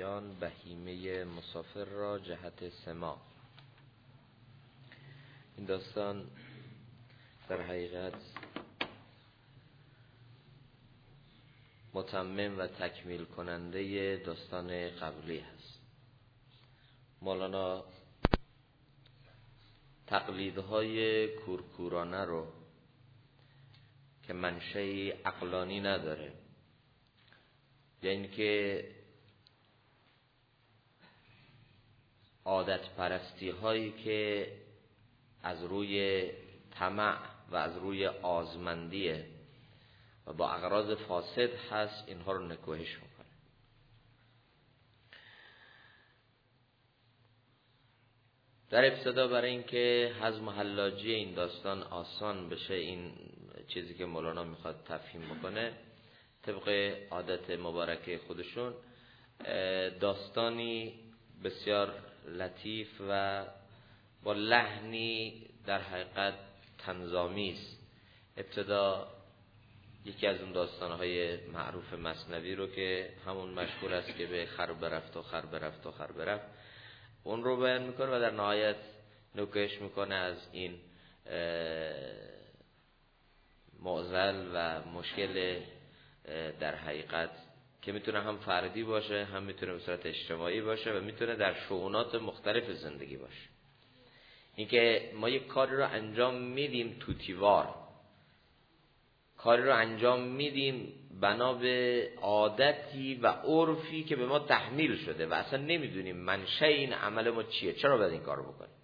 آدمیان بهیمه مسافر را جهت سماع. این داستان در حقیقت متمم و تکمیل کننده داستان قبلی هست. مولانا تقلیدهای کورکورانه رو که منشأ عقلانی نداره، یعنی که عادت پرستی هایی که از روی طمع و از روی آزمندیه و با اغراض فاسد هست، اینها رو نکوهش میکنه. در ابتدا برای اینکه هضم و حلاجی این داستان آسان بشه، این چیزی که مولانا میخواد تفهیم بکنه طبق عادت مبارکه خودشون، داستانی بسیار لطیف و با لحنی در حقیقت طنزآمیز است. ابتدا یکی از اون داستانهای معروف مثنوی رو که همون مشهور است که به خر برفت و خر برفت و خر برفت، اون رو بیان میکنه و در نهایت نکوهش میکنه از این معضل و مشکل در حقیقت که میتونه هم فردی باشه، هم میتونه به صورت اجتماعی باشه و میتونه در شؤونات مختلف زندگی باشه. اینکه ما یک کاری رو انجام میدیم توتیوار، کاری رو انجام میدیم بنا به عادتی و عرفی که به ما تحمیل شده و اصلا نمیدونیم منشأ این عمل ما چیه، چرا باید این کار رو بکنیم.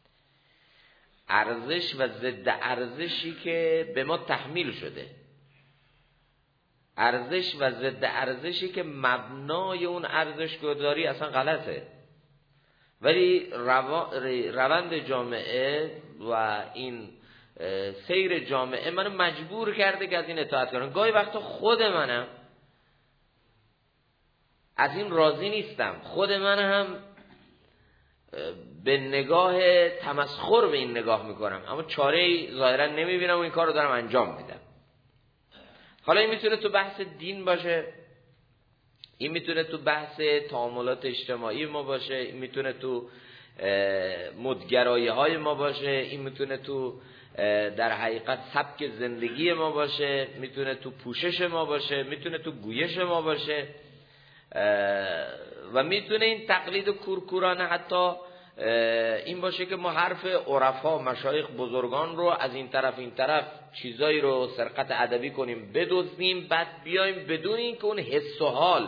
ارزش و ضد ارزشی که به ما تحمیل شده، ارزش و ضد ارزشی که مبنای اون ارزش گذاری اصلا غلطه، ولی روند جامعه و این سیر جامعه منو مجبور کرده که از این اطاعت کنم. گاهی وقتا خود منم از این راضی نیستم، خود من هم به نگاه تمسخر به این نگاه میکنم، اما چاره‌ای ظاهرا نمیبینم و این کار رو دارم انجام میدم. حالا این میتونه تو بحث دین باشه، این میتونه تو بحث تعاملات اجتماعی ما باشه، این میتونه تو مدگرایی های ما باشه، این میتونه تو در حقیقت سبک زندگی ما باشه، میتونه تو پوشش ما باشه، میتونه تو گویش ما باشه و میتونه این تقلید کورکورانه حتی این باشه که ما حرف عرفا مشایخ بزرگان رو از این طرف چیزایی رو سرقت ادبی کنیم بدزدیم، بعد بیایم بدون این که اون حس و حال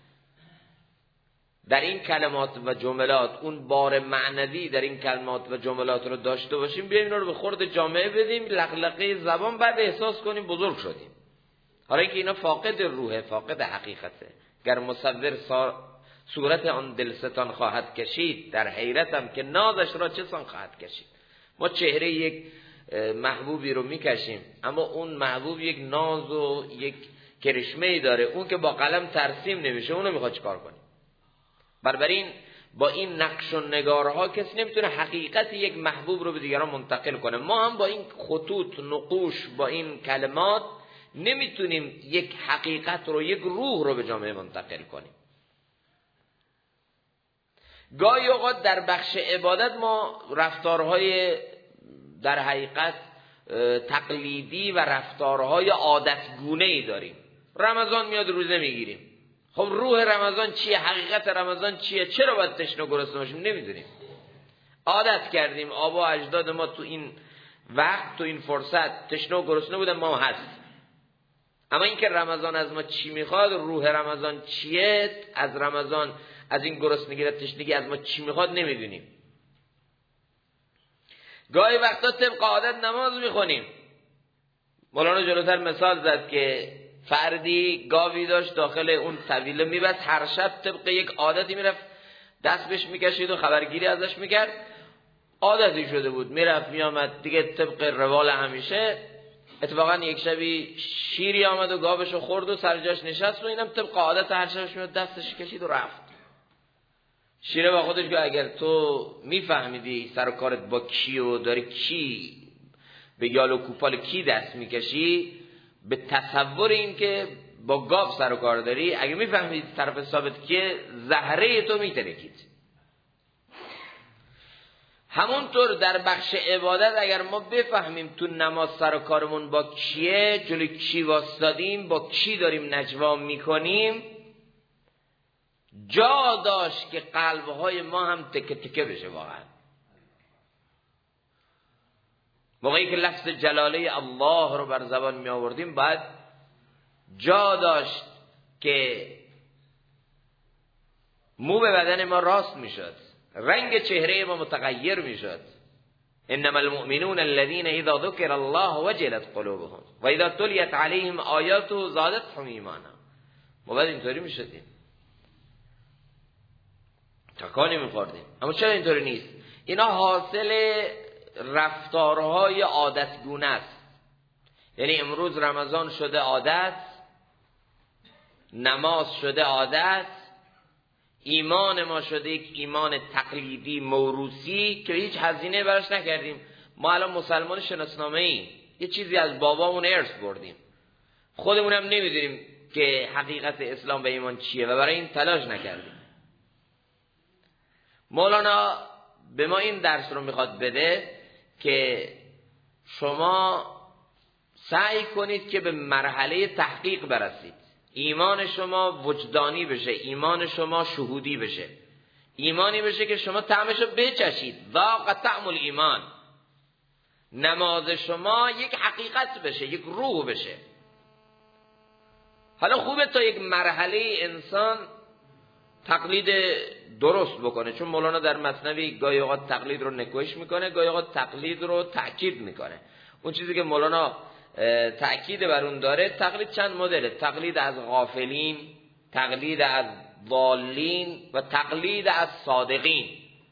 در این کلمات و جملات، اون بار معنوی در این کلمات و جملات رو داشته باشیم، بیایم اینا رو به خورد جامعه بدیم، لقلقه زبان، بعد احساس کنیم بزرگ شدیم. حالا اینکه اینا فاقد روحه، فاقد حقیقته. گر مصور صورت آن دلستان خواهد کشید، در حیرتم که نازش را چه سان خواهد کشید. ما چهره یک محبوبی رو میکشیم، اما اون محبوب یک ناز و یک کرشمه‌ای داره، اون که با قلم ترسیم نمیشه، اونو میخواد چیکار کنیم؟ بنابراین با این نقش و نگارها کسی نمیتونه حقیقت یک محبوب رو به دیگران منتقل کنه. ما هم با این خطوط، نقوش، با این کلمات نمیتونیم یک حقیقت رو، یک روح رو به جامعه منتقل کنیم. گاهی اوقات در بخش عبادت ما رفتارهای در حقیقت تقلیدی و رفتارهای عادتگونه‌ای داریم. رمضان میاد روزه میگیریم، خب روح رمضان چیه؟ حقیقت رمضان چیه؟ چرا باید تشنه و گرسنه باشیم؟ نمیدونیم. عادت کردیم، آبا اجداد ما تو این وقت، تو این فرصت تشنه و گرسنه بودن، ما هست. اما اینکه رمضان از ما چی میخواد، روح رمضان چیه، از رمضان، از این گرسنگی و تشنگی از ما چی میخواد نمیدونیم. گاهی وقتا طبق عادت نماز میخونیم. مولانا جلوتر مثال زد که فردی گاوی داشت داخل اون طویله میبست، هر شب طبق یک عادتی میرفت دست بهش میکشید و خبرگیری ازش میکرد، عادتی شده بود، میرفت میامد دیگه طبق روال همیشه. اتفاقا یک شبی شیری آمد و گاوشو خورد و سر جاش نشست و اینم طبق عادت هر شبش میاد دستش کشید و رفت. شیره با خودش گفت اگر تو میفهمیدی سر و کارت با کی و داری کی به یال و کوپال کی دست میکشی، به تصور این که با گاو سر و کار داری، اگه میفهمید طرف ثابت که زهره تو میترکید. همونطور در بخش عبادت اگر ما بفهمیم تو نماز سر و کارمون با کیه، جلوی کی واسطادیم، با کی داریم نجوا میکنیم، جا داشت که قلبهای ما هم تکه تکه بشه. واقعا موقعی که لفظ جلاله الله رو بر زبان می آوردیم باید جا داشت که مو به بدن ما راست می شد، رنگ چهره ما متغیر می شد. انما المؤمنون الذين اذا ذكر الله وجلت قلوبهم و اذا تليت عليهم آیاته زادتهم ایمانا. ما باید اینطوری می شدیم، تکانی می خوردیم. اما چرا اینطوری نیست؟ اینا حاصل رفتارهای عادتگونه است. یعنی امروز رمضان شده عادت، نماز شده عادت، ایمان ما شده یک ایمان تقلیدی موروثی که هیچ هزینه براش نکردیم. ما الان مسلمان شناسنامه‌ایم، یه چیزی از بابامون ارث بردیم، خودمون هم نمیدونیم که حقیقت اسلام و ایمان چیه و برای این تلاش نکردیم. مولانا به ما این درس رو میخواد بده که شما سعی کنید که به مرحله تحقیق برسید، ایمان شما وجدانی بشه، ایمان شما شهودی بشه، ایمانی بشه که شما طعمشو بچشید، ذاق طعم الایمان. نماز شما یک حقیقت بشه، یک روح بشه. حالا خوبه تا یک مرحله انسان تقلید درست بکنه، چون مولانا در مثنوی گاهی اوقات تقلید رو نکوش میکنه، گاهی اوقات تقلید رو تأکید میکنه. اون چیزی که مولانا تأکید بر اون داره، تقلید چند مدله: تقلید از غافلین، تقلید از ضالین و تقلید از صادقین.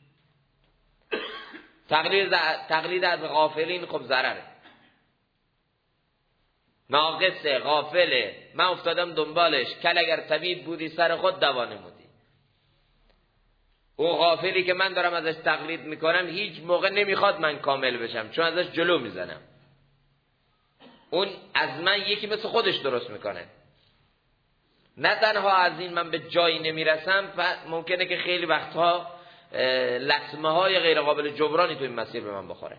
تقلید از غافلین خب ضرره، ناقصه، غافله، من افتادم دنبالش، کل اگر طبیب بودی سر خود دوا نمودی. او غافلی که من دارم ازش تقلید میکنم هیچ موقع نمیخواد من کامل بشم، چون ازش جلو میزنم. اون از من یکی مثل خودش درست میکنه. نه تنها از این من به جایی نمیرسم، ممکنه که خیلی وقتها لطمه های غیر قابل جبرانی تو این مسیر به من بخوره.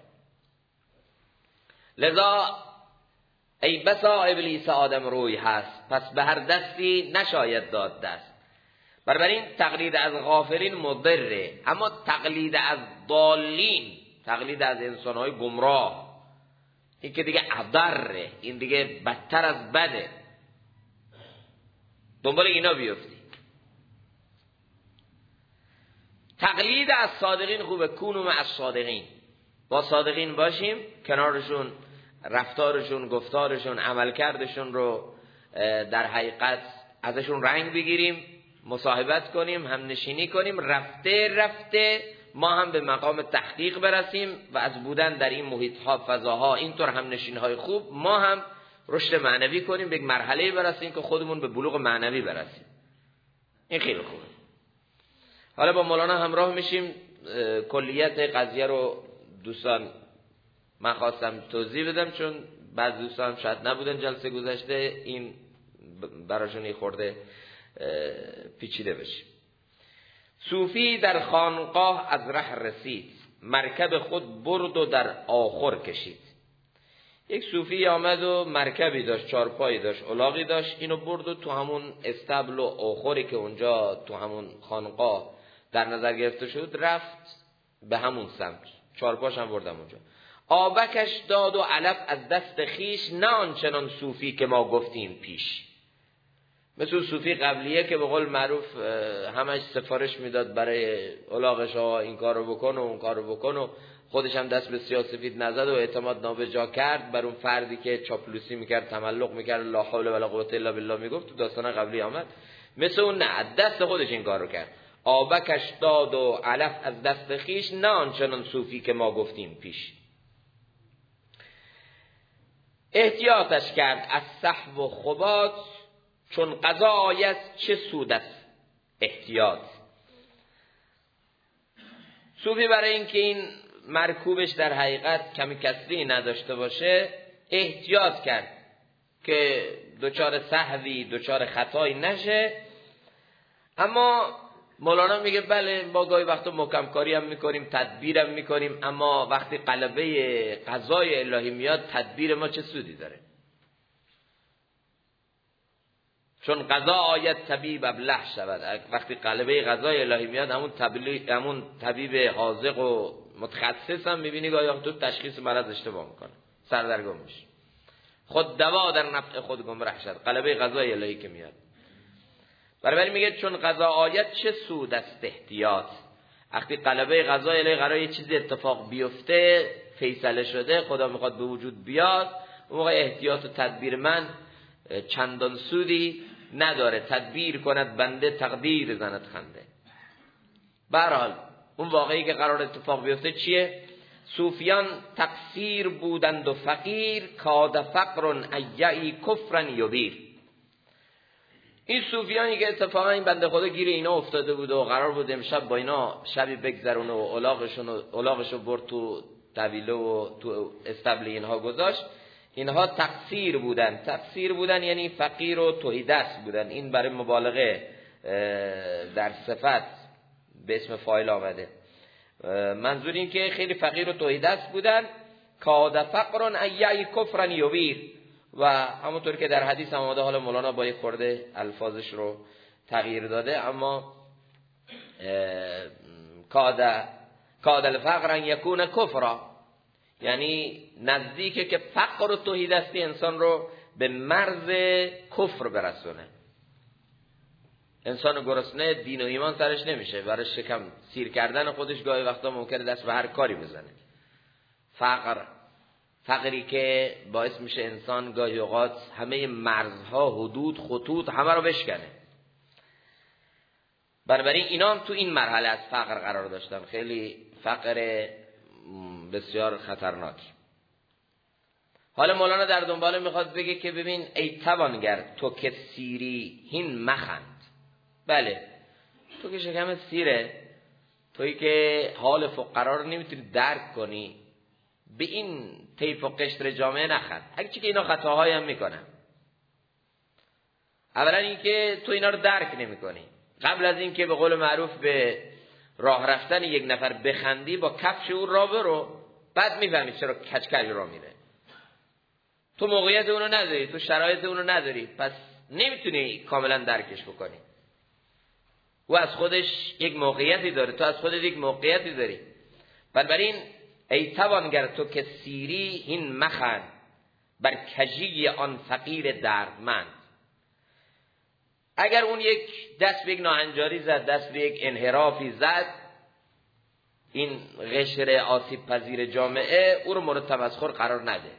لذا ای بسا ابلیس آدم روی هست، پس به هر دستی نشاید داد دست. بنابراین تقلید از غافلین مضره، اما تقلید از ضالین، تقلید از انسانهای گمراه، این که دیگه عذره، این دیگه بدتر از بده. دنبال اینا بیفتی. تقلید از صادقین خوبه، کونو مع الصادقین، با صادقین باشیم، کنارشون رفتارشون، گفتارشون، عملکردشون رو در حقیقت ازشون رنگ بگیریم، مصاحبت کنیم، هم نشینی کنیم. رفته رفته ما هم به مقام تحقیق برسیم و از بودن در این محیط ها، فضاها، اینطور هم نشین های خوب، ما هم رشد معنوی کنیم، به یک مرحله برسیم که خودمون به بلوغ معنوی برسیم. این خیلی خوبه. حالا با مولانا همراه میشیم. کلیت قضیه رو دوستان من خواستم توضیح بدم، چون بعضی دوستان شاید نبودن جلسه گذشته، این براشون یه خورده پیچیده بشه. صوفی در خانقاه از ره رسید، مرکب خود برد و در آخر کشید. یک صوفی آمد و مرکبی داشت، چارپایی داشت، الاغی داشت، اینو برد و تو همون استبل و آخری که اونجا تو همون خانقاه در نظر گرفته شد رفت به همون سمت، چارپاش هم بردم اونجا. آبکش داد و علف از دست خیش، نه آنچنان صوفی که ما گفتیم پیش. مثل صوفی قبلیه که به قول معروف همش سفارش میداد برای الاغش ها، این کارو بکن و اون کارو بکن، و خودش هم دست به سیاه‌سفید نزد و اعتماد نابجا کرد بر اون فردی که چاپلوسی میکرد، تملق میکرد، لا حول ولا قوة الا بالله میگفت. تو داستان قبلی آمد مثل اون، نه، دست خودش این کارو کرد. آبکش داد و علف از دست خیش، نه آنچنان صوفی که ما گفتیم پیش. احتیاطش کرد از سحب و خبات، چون قضا آید چه سود است احتیاط. صوفی برای اینکه این مرکوبش در حقیقت کمی کسری نداشته باشه احتیاط کرد که دچار سهوی دچار خطایی نشه. اما مولانا میگه بله ما گاهی وقتا محکم کاری هم میکنیم، تدبیر هم میکنیم، اما وقتی غلبه قضای الهی میاد تدبیر ما چه سودی داره؟ چون قضا آید طبیب ابله شود. وقتی غلبه قضای الهی میاد همون طبیب حاذق و متخصص هم میبینی گاهی وقتا تشخیص مرض اشتباه میکنه، سردرگم میشه، خود دوا در نفع خود گمراه شد. غلبه قضای الهی که میاد، برای میگه چون قضا آید چه سود است احتیاط. وقتی غلبه قضای الهی قرار یه چیزی اتفاق بیفته، فیصله شده، خدا میخواد به وجود بیاد، اون موقع احتیاط و تدبیر من چندان سودی نداره. تدبیر کند بنده تقدیر زند خنده. به هر حال اون واقعی که قرار اتفاق بیفته چیه؟ صوفیان تقصیر بودند و فقیر، کاد فقر ایعی کفرا یبیر. این صوفیانی که اتفاقا این بنده خدا گیر اینا افتاده بود و قرار بود امشب با اینا شبی بگذرونه و الاغشو برد تو طویله و تو استبل اینها گذاشت، اینها تقصیر بودن یعنی فقیر و تهیدست بودن. این برای مبالغه در صفت به اسم فاعل آمده. منظور این که خیلی فقیر و تهیدست بودن. کاد فقر ایعی کفرا یبیر. و همونطور که در حدیث آمده، حالا مولانا با یک خورده الفاظش رو تغییر داده، اما کاد الفقر ان یکون کفرا، یعنی نزدیکه که فقر و تهیدستی انسان رو به مرز کفر برسونه. انسان گرسنه دین و ایمان سرش نمیشه، برای شکم سیر کردن خودش گاهی وقتا ممکنه دست به هر کاری بزنه. فقری که باعث میشه انسان گاهی اوقات همه مرزها، حدود، خطوط همه رو بشکنه. بنابراین اینا هم تو این مرحله از فقر قرار داشتن، خیلی فقر بسیار خطرناک. حالا مولانا در دنباله میخواد بگه که ببین ای توانگر تو که سیری هین مخند. بله تو که شکم سیره، تویی که حال فقرا رو نمیتونی درک کنی، به این طیف و قشر جامعه نخند. هرچی که اینا خطاهایی هم میکنن. اولا این که تو اینا رو درک نمی کنی. قبل از این که به قول معروف به راه رفتن یک نفر بخندی، با کفش او راه برو، بعد میفهمی چرا کچکج راه میره. تو موقعیت اونو نداری، تو شرایط اونو نداری، پس نمیتونی کاملا درکش بکنی. او از خودش یک موقعیتی داره، تو از خودت یک موقعیتی داری. بنابراین ای توانگر تو که سیری هین مخند، بر کجی آن فقیر دردمند. اگر اون یک دست به یک ناهنجاری زد، دست به یک انحرافی زد، این قشر آسیب پذیر جامعه او رو مورد تمسخر قرار نده.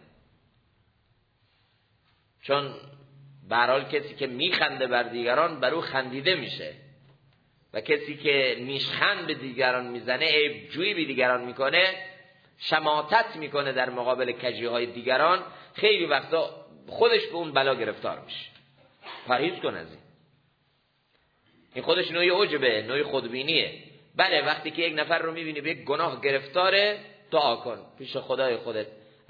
چون به هر حال کسی که میخنده بر دیگران بر او خندیده میشه، و کسی که نیشخند به دیگران میزنه، عیب جویی به دیگران میکنه، شماتت میکنه در مقابل کجیهای دیگران، خیلی وقتا خودش به اون بلا گرفتار میشه. پرهیز کن از این خودش نوعی عجبه، نوعی خودبینیه. بله وقتی که یک نفر رو میبینی به یک گناه گرفتاره، دعا کن پیش خدای خودت،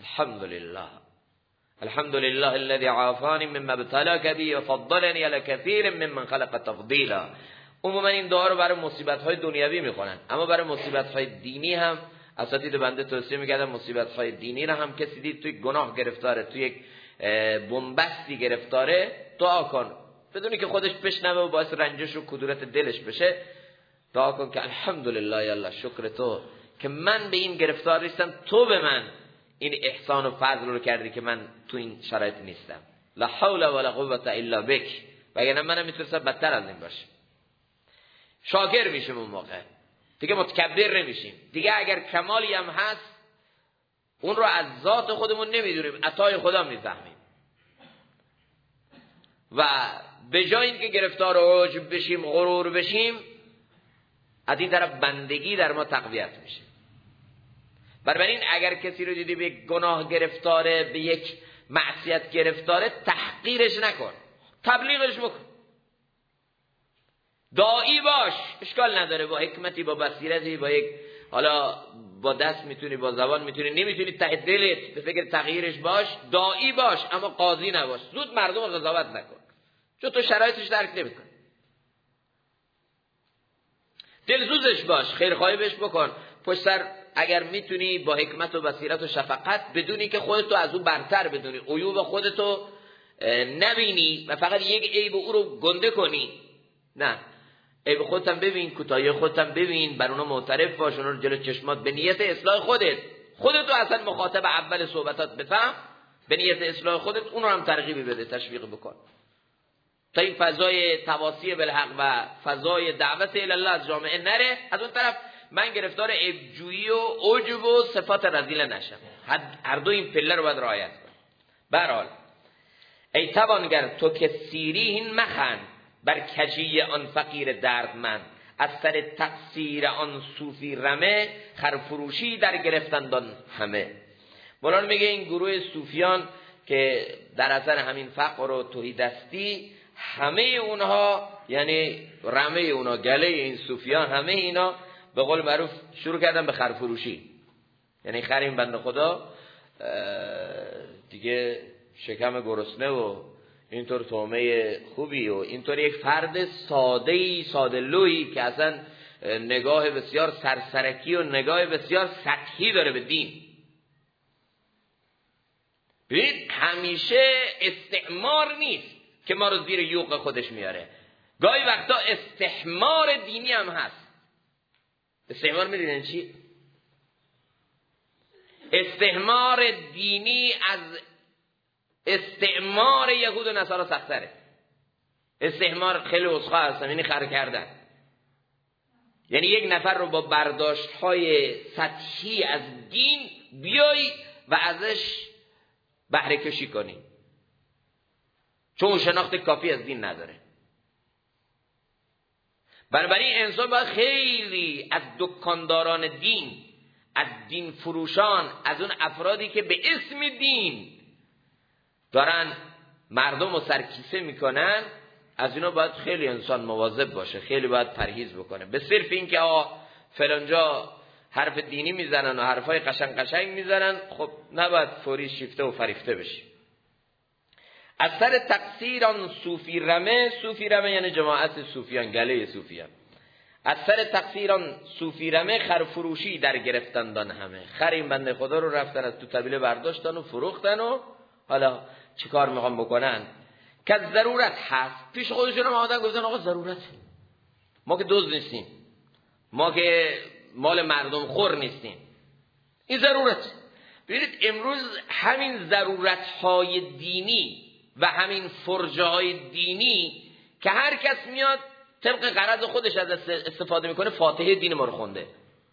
الحمدلله الذي عافانی مما ابتلاک به و فضلنی علی کثیر ممن خلق تفضیلا. عموما این دعا رو برای مصیبت‌های دنیوی میخونن، اما برای مصیبت‌های دینی هم اساتید بنده توصیه میکردن مصیبت‌های دینی رو هم کسی دید توی گناه گرفتاره، توی یک بنبستی گرفتاره، دعا کن بدونی که خودش بشنوه و باعث رنجش و کدورت دلش بشه. دعا کن که الحمدلله یا الله، شکر تو که من به این گرفتار نیستم، تو به من این احسان و فضل رو کردی که من تو این شرایط نیستم. لا حول ولا قوة الا بک. وگرنه منم میتونستم بدتر از این باشه. شاکر میشیم اون موقع، دیگه متکبر نمیشیم. دیگه اگر کمالی هم هست اون رو از ذات خودمون نمیدونیم، عطای خدا میفهمیم. و به جای اینکه گرفتار عجب بشیم، غرور بشیم، از این طرف بندگی در ما تقویت میشه. بنابراین اگر کسی رو دیدی به گناه گرفتاره، به یک معصیت گرفتاره، تحقیرش نکن، تبلیغش بکن، داعی باش، اشکال نداره، با حکمتی، با بصیرتی، با یک حالا با دست میتونی، با زبان میتونی، نمیتونی ته دلت به فکر تغییرش باش، داعی باش اما قاضی نباش، زود مردم رو قضاوت نکن چون تو شرایطش درک نمیکنی. دلسوزش باش، خیرخواهی بهش بکن، پشت سر اگر میتونی با حکمت و بصیرت و شفقت، بدونی که خودتو از اون برتر بدونی، عیوب خودتو نبینی و فقط یک عیب او رو گنده کنی. نه، عیب خودت هم ببین، کوتاهی خودت هم ببین، بر اونا معترف باش، اونا رو جلو چشمات به نیت اصلاح خودتو اصلا مخاطب اول صحبتات بفهم، به نیت اصلاح خودت اون رو هم ترغیب بده، تشویق بکن تا این فضای تواصی بالحق و فضای دعوت الی الله از جامعه نره. از اون طرف من گرفتار عیبجویی و عجب و صفات رذیله نشم. هر دو این پله رو باید رعایت کنم. به هر حال ای توانگر تو که سیریهن مخند، بر کجی آن فقیر دردمند، از سر تقصیر آن صوفی رمه، خرفروشی در گرفتندان همه. مولانا میگه این گروه صوفیان که در اثر همین فقر و تهیدستی، همه اونها یعنی رمه اونها، گله این صوفیان، همه اینا به قول معروف شروع کردن به خرفروشی. یعنی خر این بنده خدا دیگه شکم گرسنه و اینطور طعمه خوبی و اینطور یک فرد ساده‌ای، ساده‌لویی که اصلا نگاه بسیار سرسرکی و نگاه بسیار سطحی داره به دین. ببینید همیشه استعمار نیست که ما رو زیر یوغ خودش میاره، گاهی وقتا استحمار دینی هم هست. استحمار میدونین چی؟ استحمار دینی از استعمار یهود و نصارا سخت‌تره. استحمار خیلی اسخا هستن، یعنی خر کردن، یعنی یک نفر رو با برداشت‌های سطحی از دین بیای و ازش بهره کشی کنی چون شناخت کافی از دین نداره. بنابراین انسان باید خیلی از دکانداران دین، از دین فروشان، از اون افرادی که به اسم دین دارن مردم رو سرکیسه میکنن، از اینا باید خیلی انسان مواظب باشه، خیلی باید پرهیز بکنه. به صرف این که فلانجا حرف دینی میزنن و حرفای قشنگ میزنن، خب نباید فوری شیفته و فریفته بشی. از سر تقصیر آن صوفی رمه، صوفی رمه یعنی جماعت صوفیان، گله صوفیان. از سر تقصیر آن صوفی رمه، خرفروشی در گرفتندان همه. خر این بنده خدا رو رفتن از تو طبیله برداشتن و فروختن و حالا چی کار میخوام بکنن؟ که ضرورت هست، پیش خودشون هم آمدن گفتن آقا ضرورت، ما که دزد نیستیم، ما که مال مردم خور نیستیم، این ضرورت. ببینید امروز همین ضرورت‌های دینی و همین فرجه‌های دینی که هر کس میاد طبق غرض خودش از استفاده میکنه، فاتحه دین ما رو خونده.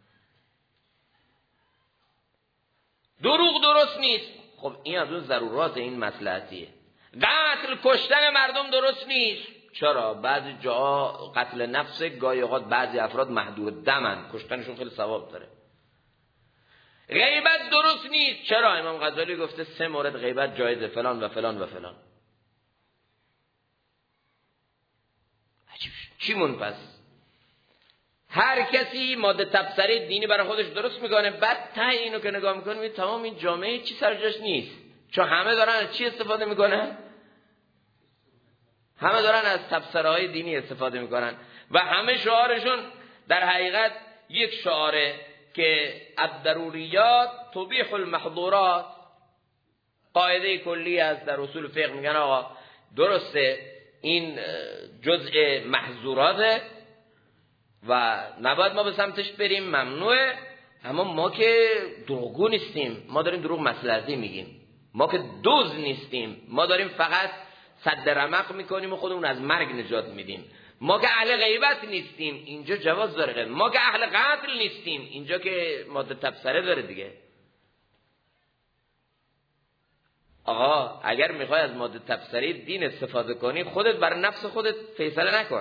دروغ درست نیست، خب این از اون ضرورات این مصلحتیه. قتل کشتن مردم درست نیست، چرا؟ بعضی جاها قتل نفس، گاهی اوقات بعضی افراد محدود دمن، کشتنشون خیلی ثواب داره. غیبت درست نیست، چرا؟ امام غزالی گفته 3 مورد غیبت جایزه، فلان و فلان و فلان. چی مون پس؟ هر کسی ماده تبصره دینی برای خودش درست میکنه، بعد ته اینو که نگاه میکنه تمام این جامعه چی سرجاش نیست، چون همه دارن از چی استفاده میکنن؟ همه دارن از تبصره های دینی استفاده میکنن و همه شعارشون در حقیقت یک شعاره که الضروریات تبیح المحظورات. قاعده کلی از در اصول فقه میگن آقا درسته این جزء محظوراته و نباید ما به سمتش بریم، ممنوعه، اما ما که دروغگو نیستیم، ما داریم دروغ مصلحتی میگیم، ما که دوز نیستیم، ما داریم فقط صد رمق میکنیم و خودمون از مرگ نجات میدیم، ما که اهل غیبت نیستیم، اینجا جواز داره، ما که اهل قتل نیستیم، اینجا که ماده تبصره داره دیگه. آقا اگر میخوای از ماده تبصره دین استفاده کنی، خودت بر نفس خودت فیصله نکن.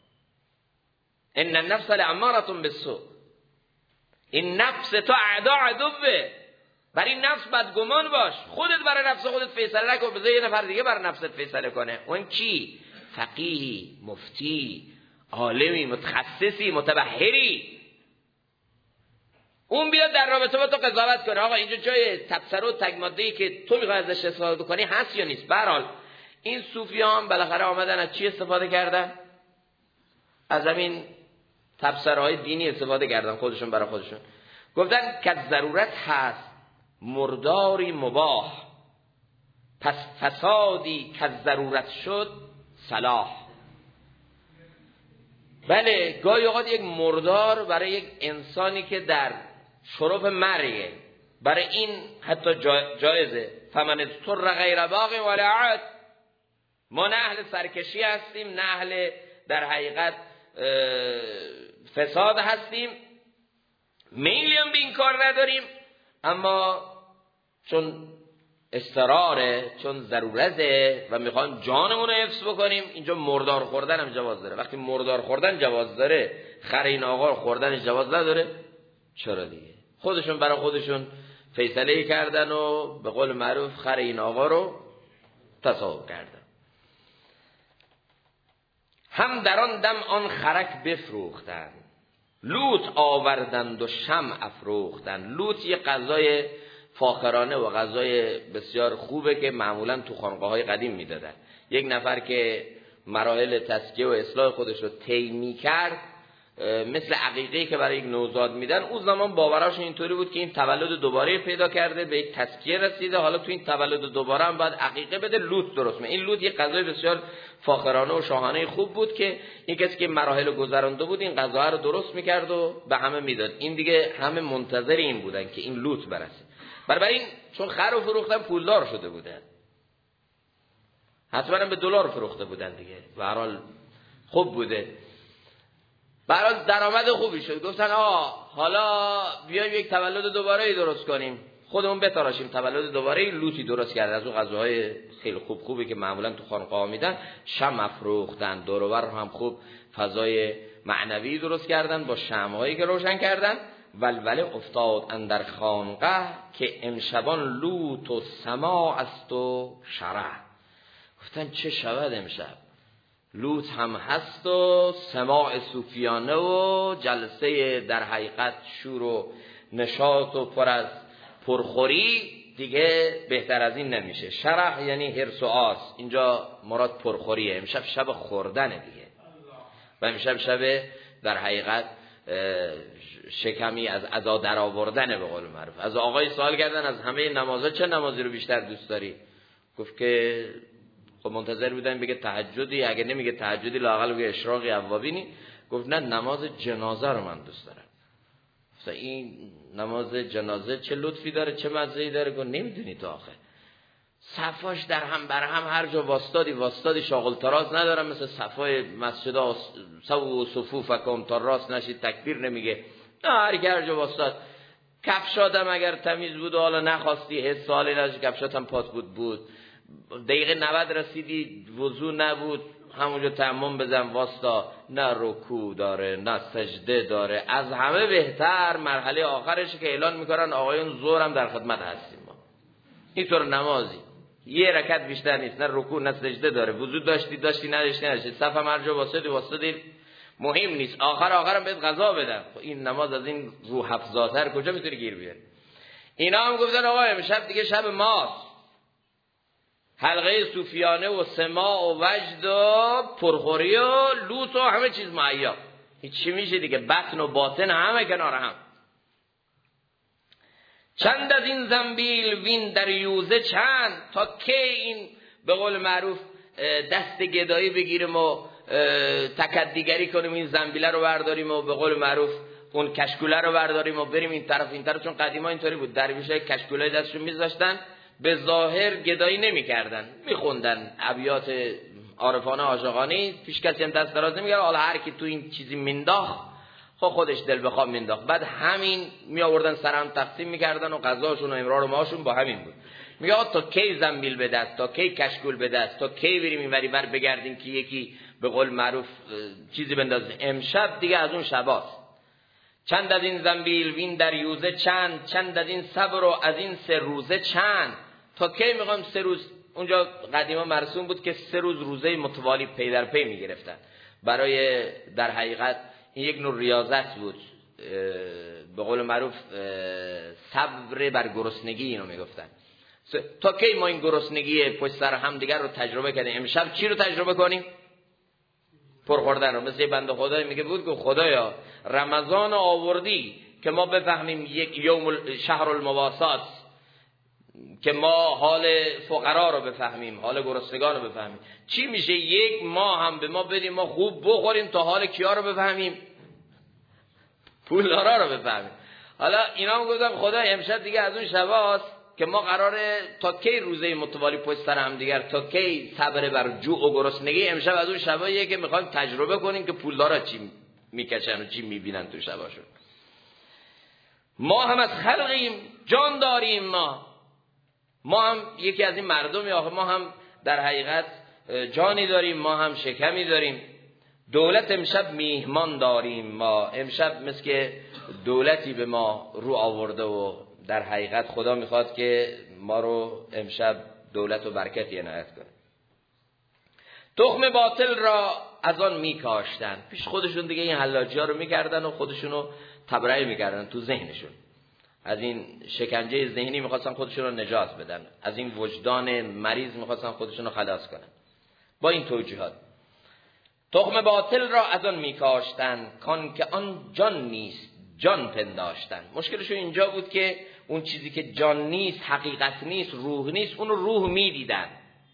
ان النفس لاماره بالسوء، این نفس تو اعدا عدوه، بر این نفس بدگمان باش، خودت برای نفس خودت فیصله نکن، بذار یه نفر دیگه برای نفست فیصله کنه. اون کی؟ فقیهی، مفتی، عالمی، متخصصی، متبحری. اون بیاد در رابطه با تو قضاوت کنه آقا اینجا جای تبصره و تگ ماده‌ای که تو می‌خوای ازش استفاده کنی هست یا نیست. به هر حال این صوفیان بالاخره آمدن از چی استفاده کردن؟ از همین تبصره‌های دینی استفاده کردن خودشون برای خودشون. گفتن که ضرورت هست مرداری مباح، پس فسادی که ضرورت شد صلاح. بله گاهی اوقات یک مردار برای یک انسانی که در شرف مرگه، برای این حتی جایزه. فمن اضطر غیر باغ ولا عاد. ما نه اهل سرکشی هستیم، نه اهل در حقیقت فساد هستیم، میلی هم به این کار نداریم، اما چون اضطراره، چون ضرورته و میخوان جانمون رو حفظ بکنیم، اینجا مردار خوردن هم جواز داره. وقتی مردار خوردن جواز داره، خر این آقا خوردنش جواز نداره؟ چرا دیگه؟ خودشون برای خودشون فیصله کردن و به قول معروف خر این آقا رو تصاحب کردن. هم در آن دم آن خرک بفروختند، لوت آوردند و شمع افروختند. لوت یه غذای فاخرانه و غذای بسیار خوبه که معمولا تو خانقاه‌های قدیم میدادن. یک نفر که مراحل تزکیه و اصلاح خودش رو طی می‌کرد، مثل عقیقه‌ای که برای یک نوزاد میدن، اون زمان باوراش اینطوری بود که این تولد دوباره پیدا کرده، به یک تزکیه رسیده، حالا تو این تولد دوباره هم باید عقیقه بده، لوت درست می‌کنه. این لوت یک غذای بسیار فاخرانه و شاهانه خوب بود که این کسی که مراحل گذرانده بود این غذا رو درست می‌کرد و به همه میداد. این دیگه همه منتظر این بودن که این لوت برسه. برای این چون خر رو فروختن پولدار شده بودن، حتما به دلار فروخته بودن دیگه، به هر حال خوب بوده، برای درآمد خوبی شد. گفتن آقا حالا بیایم یک تولد دوباره درست کنیم، خودمون بتراشیم تولد دوباره. لوتی درست کرد از اون غذاهای خیلی خوبی که معمولا تو خانقاه میدن. شمع افروختن، دور و بر هم خوب فضای معنوی درست کردن با شمعایی که روشن کردن. ولوله افتاد اندر خانقه، که امشبان لوت و سماع است و شرع. گفتن چه شود امشب؟ لوت هم هست و سماع صوفیانه و جلسه در حقیقت شور و نشاط و پر از پرخوری، دیگه بهتر از این نمیشه. شرع یعنی حرص و آس، اینجا مراد پرخوریه. امشب شب خوردنه دیگه، و امشب شب در حقیقت شکمی از عزا در آوردنه به قول معروف. از آقای سوال کردن از همه نمازها چه نمازی رو بیشتر دوست داری؟ گفت که خب منتظر بودن بگه تهجدی، اگه نمیگه تهجدی لااقل بگه اشراقی اوابینی. گفت نه نماز جنازه رو من دوست دارم. گفت این نماز جنازه چه لطفی داره، چه مزه‌ای داره؟ گفت نمیدونی تو آخه صفاش در هم بر هم هر جا واسطادی شاغل تراز ندارم، مثل صفای مسجدها سو صفوفکم تا راست نشید تکبیر نمیگه، نه هر جا واسطاد. کفشاتم اگر تمیز بود و حالا نخواستی حس سالی نشد کفشاتم پاک بود دقیقه 90 رسیدی وضو نبود همونجا تیمم بزن واسطا، نه رکوع داره نه سجده داره. از همه بهتر مرحله آخرش که اعلان میکنن آقایون ظهرم در خدمت هستیم ما. اینطور نمازی یه رکعت بیشتر نیست، نه رکوع نه سجده داره، وضو داشتی نداشتی صفم هر جا واسطی مهم نیست، آخرم بهت قضا بدن. این نماز از این روح افزاتر کجا میتونی گیر بیاری؟ اینا هم گفتن آقا امشب دیگه شب ماست، حلقه صوفیانه و سماع و وجد و پرخوری و لوت و همه چیز معیا. این چی میشه دیگه؟ بطن و باطن همه کنار هم. چند از این زنبیل وین در یوزه چند، تا کی این به قول معروف دست گدایی بگیریم و تکدیگری کنیم، این زنبیله رو برداریم و به قول معروف اون کشکوله رو برداریم و بریم این طرف. چون قدیما اینطوری بود، درویشای کشکولای دستشون میذاشتن، به ظاهر گدایی نمی‌کردن، میخوندن ابیات عارفانه عاشقانه، پیش کسی هم دست دراز نمی‌کرد. حالا هر کی تو این چیزی مینداخت خودش دل بخواه مینداخت. بعد همین می آوردن سرهم تقسیم می‌کردن و غذاشون و امرار و معاشون با همین بود. میگه تا کی زنبیل به دست، تا کی کشکول به دست، تا کی بریم اینوری بر بگردیم که یکی به قول معروف چیزی بندازه. امشب دیگه از اون شباست. چند از این زنبیل وین در یوزه چند از این صبر و از این 3 روزه چند. تا کی میگم 3 روز؟ اونجا قدیما مرسوم بود که 3 روز روزه متوالی پی در پی میگرفتن. برای در حقیقت این یک نوع ریاضت بود به قول معروف صبر بر گرسنگی اینو میگفتن. تا کی ما این گرسنگی پشت سر هم دیگر رو تجربه کردیم؟ امشب چی رو تجربه کنیم؟ پر خوردن رو. مثل بنده خدایی میگه بود که خدایا رمضان آوردی که ما بفهمیم یک یوم شهر المواسات، که ما حال فقرا رو بفهمیم، حال گرسنگان رو بفهمیم. چی میشه یک ماه هم به ما بدیم ما خوب بخوریم تا حال کیا رو بفهمیم؟ پولدارا رو بفهمیم. حالا اینا هم گفتم خدا امشب دیگه از اون شباست که ما قراره تا کی روزه متوالی پشت سر هم دیگر، تا کی صبر بر جوع و گرسنگی. امشب از اون شباییه که میخوایم تجربه کنیم که پولدارا چی میکشن و چی میبینن تو شباشون. ما هم از خلقیم، جان داریم، ما هم یکی از این مردمی، آخه ما هم در حقیقت جانی داریم، ما هم شکمی داریم. دولت امشب میهمان داریم، ما امشب مثل که دولتی به ما رو آورده و در حقیقت خدا میخواد که ما رو امشب دولت و برکتی عنایت کنه. تخم باطل را از آن میکاشتن. پیش خودشون دیگه این حلاجی ها رو میکردن و خودشونو تبرئه میکردن تو ذهنشون. از این شکنجه ذهنی میخواستن خودشون رو نجات بدن، از این وجدان مریض میخواستن خودشون رو خلاص کنن با این توجیهات. تخم باطل را از آن میکاشتن کان که آن جان نیست جان پنداشتن. مشکلشون اینجا بود که اون چیزی که جان نیست، حقیقت نیست، روح نیست، اون رو روح میدیدن.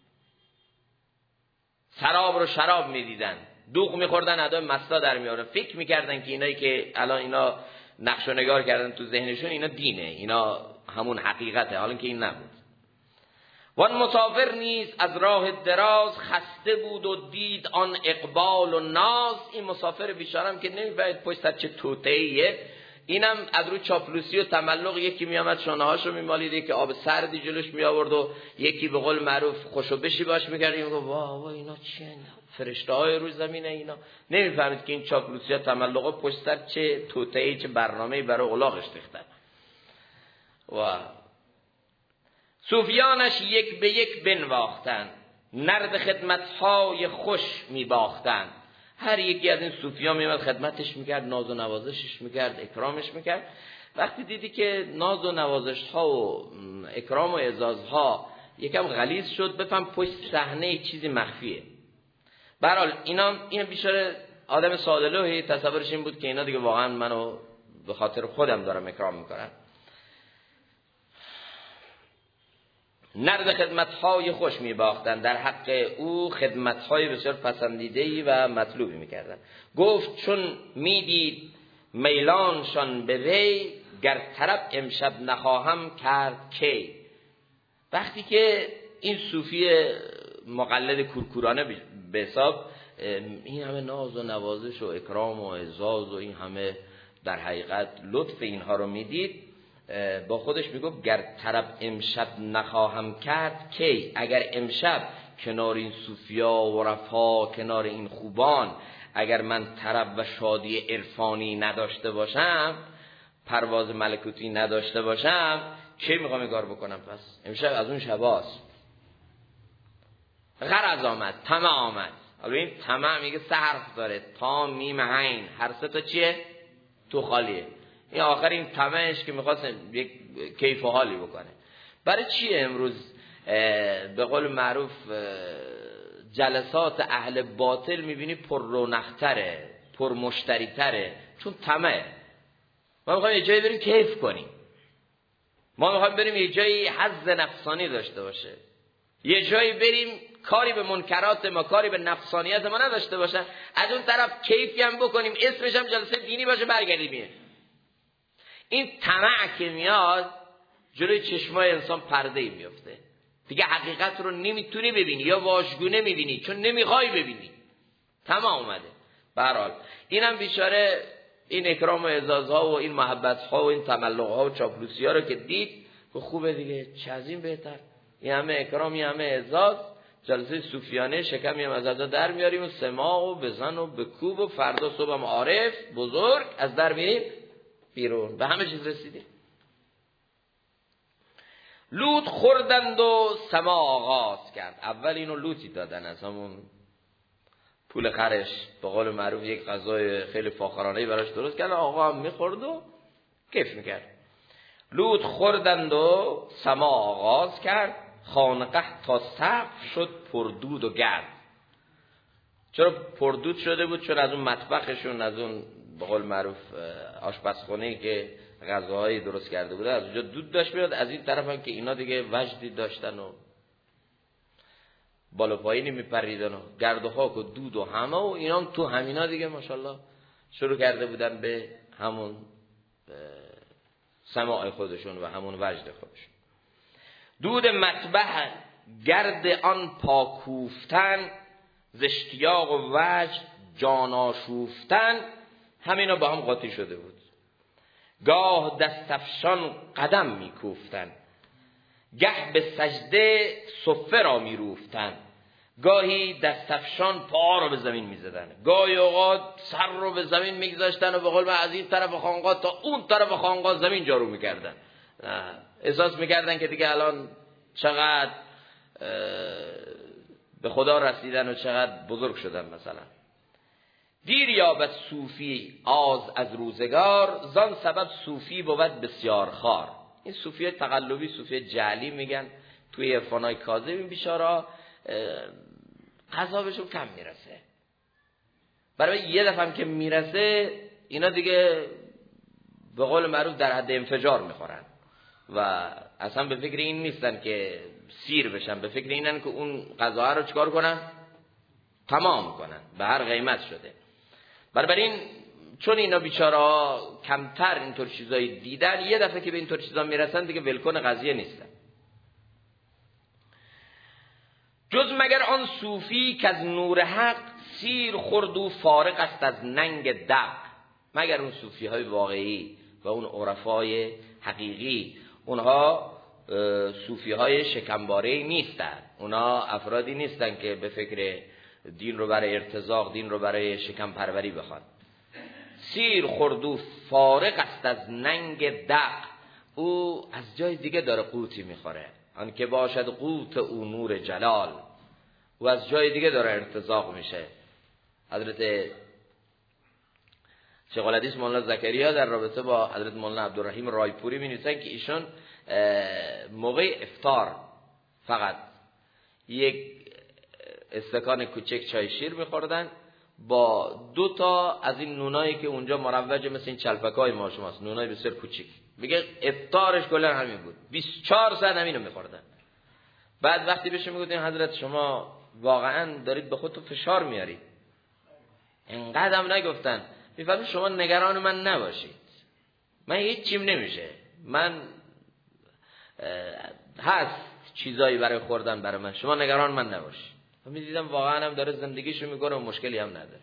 شراب رو شراب میدیدن، دوغ میخوردن ادای مستا در میاره، فکر میکردن که اینایی که الان اینا نقش و نگار کردن تو ذهنشون اینا دینه، اینا همون حقیقته، حالا که این نبود. وان مسافر نیز از راه دراز خسته بود و دید آن اقبال و ناز. این مسافر بیچارم که نمیفهمید پشت سر چه توطئه‌ایه، اینم از رو چاپلوسی و تملق یکی میامد شانه‌هاشو میمالید، یکی آب سردی جلوش میآورد و یکی به قول معروف خوشو بشی باش میکرد. میگه واه اینا چیه؟ فرشته‌های روی زمینه. اینا نمیفهمید که این چاپلوسی و تملقا پشت سر چه توطئه‌ای، چه برنامه‌ای برای الاغش ریختن. و صوفیانش یک به یک بنواختن، نرد خدمت‌های خوش میباختن. هر یکی از این صوفیان میاد خدمتش میکرد، ناز و نوازشش میکرد، اکرامش میکرد. وقتی دیدی که ناز و نوازش‌ها و اکرام و اعزازها یکم غلیظ شد، بفهم پشت صحنه چیزی مخفیه. به هر حال این بیچاره آدم ساده‌لوحی، تصورش این بود که اینا دیگه واقعا منو به خاطر خودم دارم اکرام میکنن. نرد خدمت‌های خوش می‌باختند، در حق او خدمت‌های بسیار پسندیده‌ای و مطلوبی می‌کردند. گفت چون می‌دید میلانشان به وی، گر طرب امشب نخواهم کرد کی. وقتی که این صوفی مقلد کورکورانه به حساب این همه ناز و نوازش و اکرام و اعزاز و این همه در حقیقت لطف اینها رو می‌دید، با خودش میگفت گر طرب امشب نخواهم کرد کی. اگر امشب کنار این صوفیا و رفا، کنار این خوبان، اگر من طرب و شادی عرفانی نداشته باشم، پرواز ملکوتی نداشته باشم، کی میخوام این کار بکنم؟ پس امشب از اون شباست. غرض آمد، طمع آمد. حالا این طمع میگه سه حرف داره، تا میم عین، هر سه تا چیه؟ تو خالیه. این آخر این طمعش که میخواست یک کیف و حالی بکنه. برای چیه امروز به قول معروف جلسات اهل باطل میبینی پر رونق‌تره، پر مشتری‌تره؟ چون طمعه. ما میخوایم یه جایی بریم کیف کنیم، ما میخوایم بریم یه جایی حظ نفسانی داشته باشه، یه جایی بریم کاری به منکرات ما، کاری به نفسانیت ما نداشته باشه، از اون طرف کیفی هم بکنیم، اسمش هم جلسه دینی باشه، برگردیم. این طمع که میاد جلوی چشمای انسان پرده‌ای میفته، دیگه حقیقت رو نمیتونی ببینی یا واژگونه میبینی چون نمیخوای ببینی. طمع اومده. به هر حال اینم بیچاره این اکرام و اعزازها و این محبت‌ها و این تملق‌ها و چاپلوسی‌ها رو که دید، که خوبه دیگه، چه از این بهتر، این همه اکرام، این همه اعزاز، جلسه صوفیانه، شکمی هم از ادا در میاریم و سماع و بزن و بکوب و فردا صبح هم عارف بزرگ از در میریم بیرون، به همه چیز رسیدیم. لوت خوردند و سما آغاز کرد. اول اینو لوتی دادن، از همون پول خرش به قول معروف یک غذای خیلی فاخرانه‌ای براش درست کرد، آقا هم میخورد و کیف میکرد. لوط خوردند و سما آغاز کرد، خانقه تا سقف شد پردود و گرد. چرا پردود شده بود؟ چون از اون مطبخشون، از اون به قول معروف آشپزخونه‌ای که غذاهایی درست کرده بوده، از اونجا دود داشت میاد. از این طرف هم که اینا دیگه وجدی داشتن و بالا پایینی میپریدن و گرد و خاک و دود و همه و اینا هم تو همینا دیگه ماشاءالله شروع کرده بودن به همون سماع خودشون و همون وجد خودشون. دود مطبخ گرد آن پاکوفتن، ز اشتیاق و وجد جان آشوفتن. همینا با هم قاطی شده بود. گاه دستفشان قدم میکوفتن، گه به سجده صفه را میروفتن. گاهی دستفشان پا رو به زمین میزدن، گاهی اوقات سر رو به زمین میگذاشتن و به قول من از این طرف خانقاه تا اون طرف خانقاه زمین جارو میکردن. احساس میکردن که دیگه الان چقدر به خدا رسیدن و چقدر بزرگ شدن. مثلا دیر یابد صوفی از روزگار، زان سبب صوفی بود بسیار خار. این صوفی تقلبی، صوفی جعلی میگن توی عرفانای کاذب. این بیچارا قضا کم میرسه، برای یه دفعه هم که میرسه اینا دیگه به قول معروف در حد انفجار میخورن و اصلا به فکر این نیستن که سیر بشن، به فکر اینن که اون قضا رو چیکار کنن؟ تمام کنن به هر قیمت شده. بنابراین چون اینا بیچارا کمتر اینطور چیزایی دیدن، یه دفعه که به اینطور چیزا میرسن دیگه ولکن قضیه نیستن. جز مگر آن صوفی که از نور حق، سیر خورد و فارغ است از ننگ دق. مگر اون صوفی های واقعی و اون عرفای حقیقی، اونها صوفی های شکمباره نیستن. اونها افرادی نیستن که به فکر دین رو برای ارتزاق، دین رو برای شکم پروری بخواد. سیر خورد و فارغ است از ننگ دق. او از جای دیگه داره قوتی میخوره، آن که باشد قوت او نور جلال. او از جای دیگه داره ارتزاق میشه. حضرت شیخ الحدیث مولانا زکریا در رابطه با حضرت مولانا عبدالرحیم رایپوری می نویسن که ایشون موقع افطار فقط یک استکان کوچک چای شیر میخوردن با 2 تا از این نونایی که اونجا مروجه، مثل این چلپکای ما شماست، نونای بسیار کوچیک. میگه افطارش کلا همین بود، 24 ساعت همینو میخوردن. بعد وقتی بهش میگفتن حضرت شما واقعا دارید به خودتون فشار میارید، اینقدر هم نگفتن. میفهمید شما نگران من نباشید، من هیچ چیم نمیشه، من هست چیزایی برای خوردن برای من، شما نگران من نباشید. میدیدم واقعا هم داره زندگیشو میکنه و مشکلی هم نداره.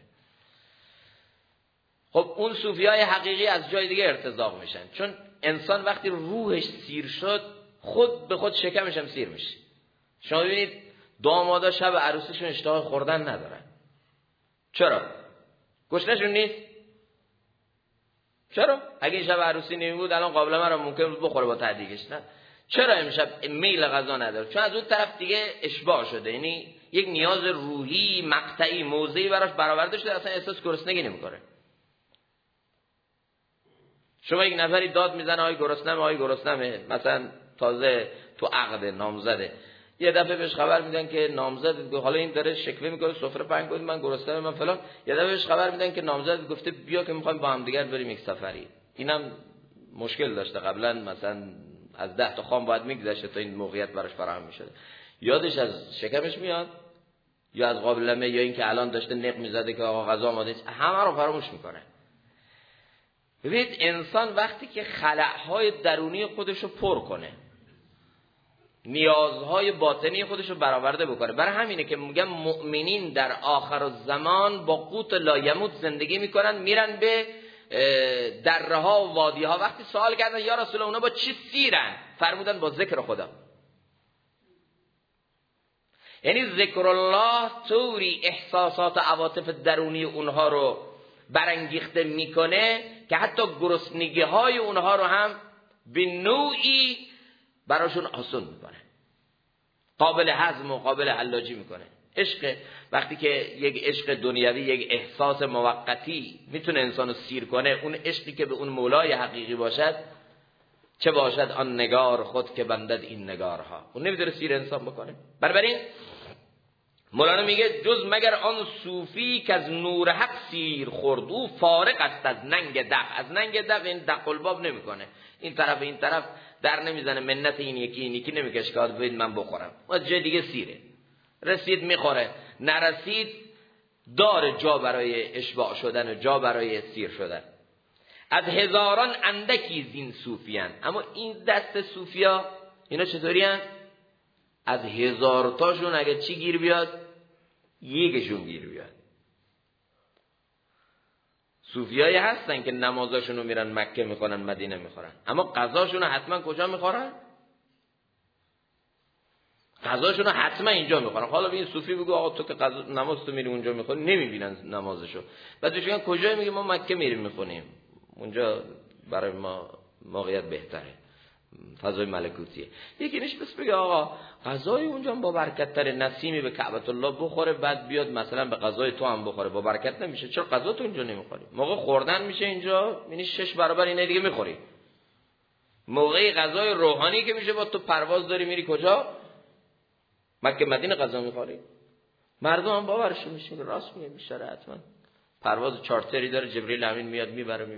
خب اون صوفیای حقیقی از جای دیگه ارتزاق میشن، چون انسان وقتی روحش سیر شد خود به خود شکمش هم سیر میشه. شما ببینید دامادا شب عروسیشون اشتها خوردن ندارن. چرا؟ گشنشون نیست؟ چرا؟ اگه این شب عروسی نمی بود الان قابل من رو ممکن بود بخوره با تعدیقش. نه، چرا امشب میل غذا نداره؟ چون از اون طرف دیگه اشباع شده، یعنی یک نیاز روحی مقطعی موضعی براش برآورده شده، اصلا احساس گرسنگی نمیکنه. شما یک نفری داد میزنه آی گرسنمه آی گرسنمه، مثلا تازه تو عقد نامزده، یه دفعه بهش خبر میدن که نامزد، حالا این داره شکوه میکنه سفره پهن کنید من گرسنمه من فلان، یه دفعه بهش خبر میدن که نامزد گفته بیا که میخوایم با هم دیگر بریم یک سفری. اینم مشکل داشته قبلا، مثلا از 10 تا خام باید میگذشته تا این موقعیت براش فراهم میشد. یادش از شکمش میاد یا از قابلمه یا اینکه الان داشته نق میزده که آقا غذا آماده است، همه رو فراموش میکنه. ببینید انسان وقتی که خلأهای درونی خودش رو پر کنه، نیازهای باطنی خودش رو برآورده بکنه، برای همینه که میگن مؤمنین در آخر الزمان با قوت لایموت زندگی میکنن، میرن به دره ها و وادی ها. وقتی سوال کردن یا رسول الله اونا با چی سیرن؟ فرمودن با ذکر خدا. یعنی ذکر الله طوری احساسات عواطف درونی اونها رو برانگیخته میکنه که حتی گرسنگی های اونها رو هم به نوعی براشون آسون میکنه، قابل هضم و قابل حلاجی میکنه. عشق وقتی که یک عشق دنیوی، یک احساس موقتی میتونه انسانو سیر کنه، اون عشقی که به اون مولای حقیقی باشد، چه باشد آن نگار خود که بندد این نگارها، اون نمیتونه سیر انسان بکنه. بنابراین مولانا میگه جز مگر آن صوفی که از نور حق سیر خورد، او فارغ است از ننگ دق. از ننگ دق این دق الباب نمیکنه، این طرف این طرف در نمیزنه، منت این یکی نمیکشه که ببین من بخورم، از جای دیگه سیره. رسید میخوره، نرسید داره جا برای اشباع شدن و جا برای سیر شدن. از هزاران اندکی زین صوفیان، اما این دست صوفیا اینا چطوری هن؟ از هزار تاشون اگه چی گیر بیاد؟ یکشون گیر بیاد. صوفیایی هستن که نمازاشونو میرن مکه میخونن، مدینه میخورن، اما قضاشونو حتما کجا میخورن؟ قضاشونو حتما اینجا میخورن. حالا به این صوفی بگو آقا تو که قضا نماز تو میری اونجا میخونی، نمیبینن نمازشو. بعد بهش میگن کجا؟ میگه ما مکه میریم میخونیم، اونجا برای ما موقعیت بهتره، فضای ملکوتیه. یکی نیش بس بگه آقا غذای اونجا با برکت تره، نسیمی به کعبۃ الله بخوره بعد بیاد مثلا به غذای تو هم بخوره، با برکت نمیشه. چرا غذا تو اونجا نمیخوری؟ موقع خوردن میشه اینجا یعنی 6 برابر اینه دیگه میخوری. موقع غذای روحانی که میشه با تو پرواز داری میری کجا؟ مکه مدینه غذا میخوری. مردم هم باورشون میشه راست میگه، بیشتر حتما پرواز چارتری داره، جبرئیل امین میاد میبره.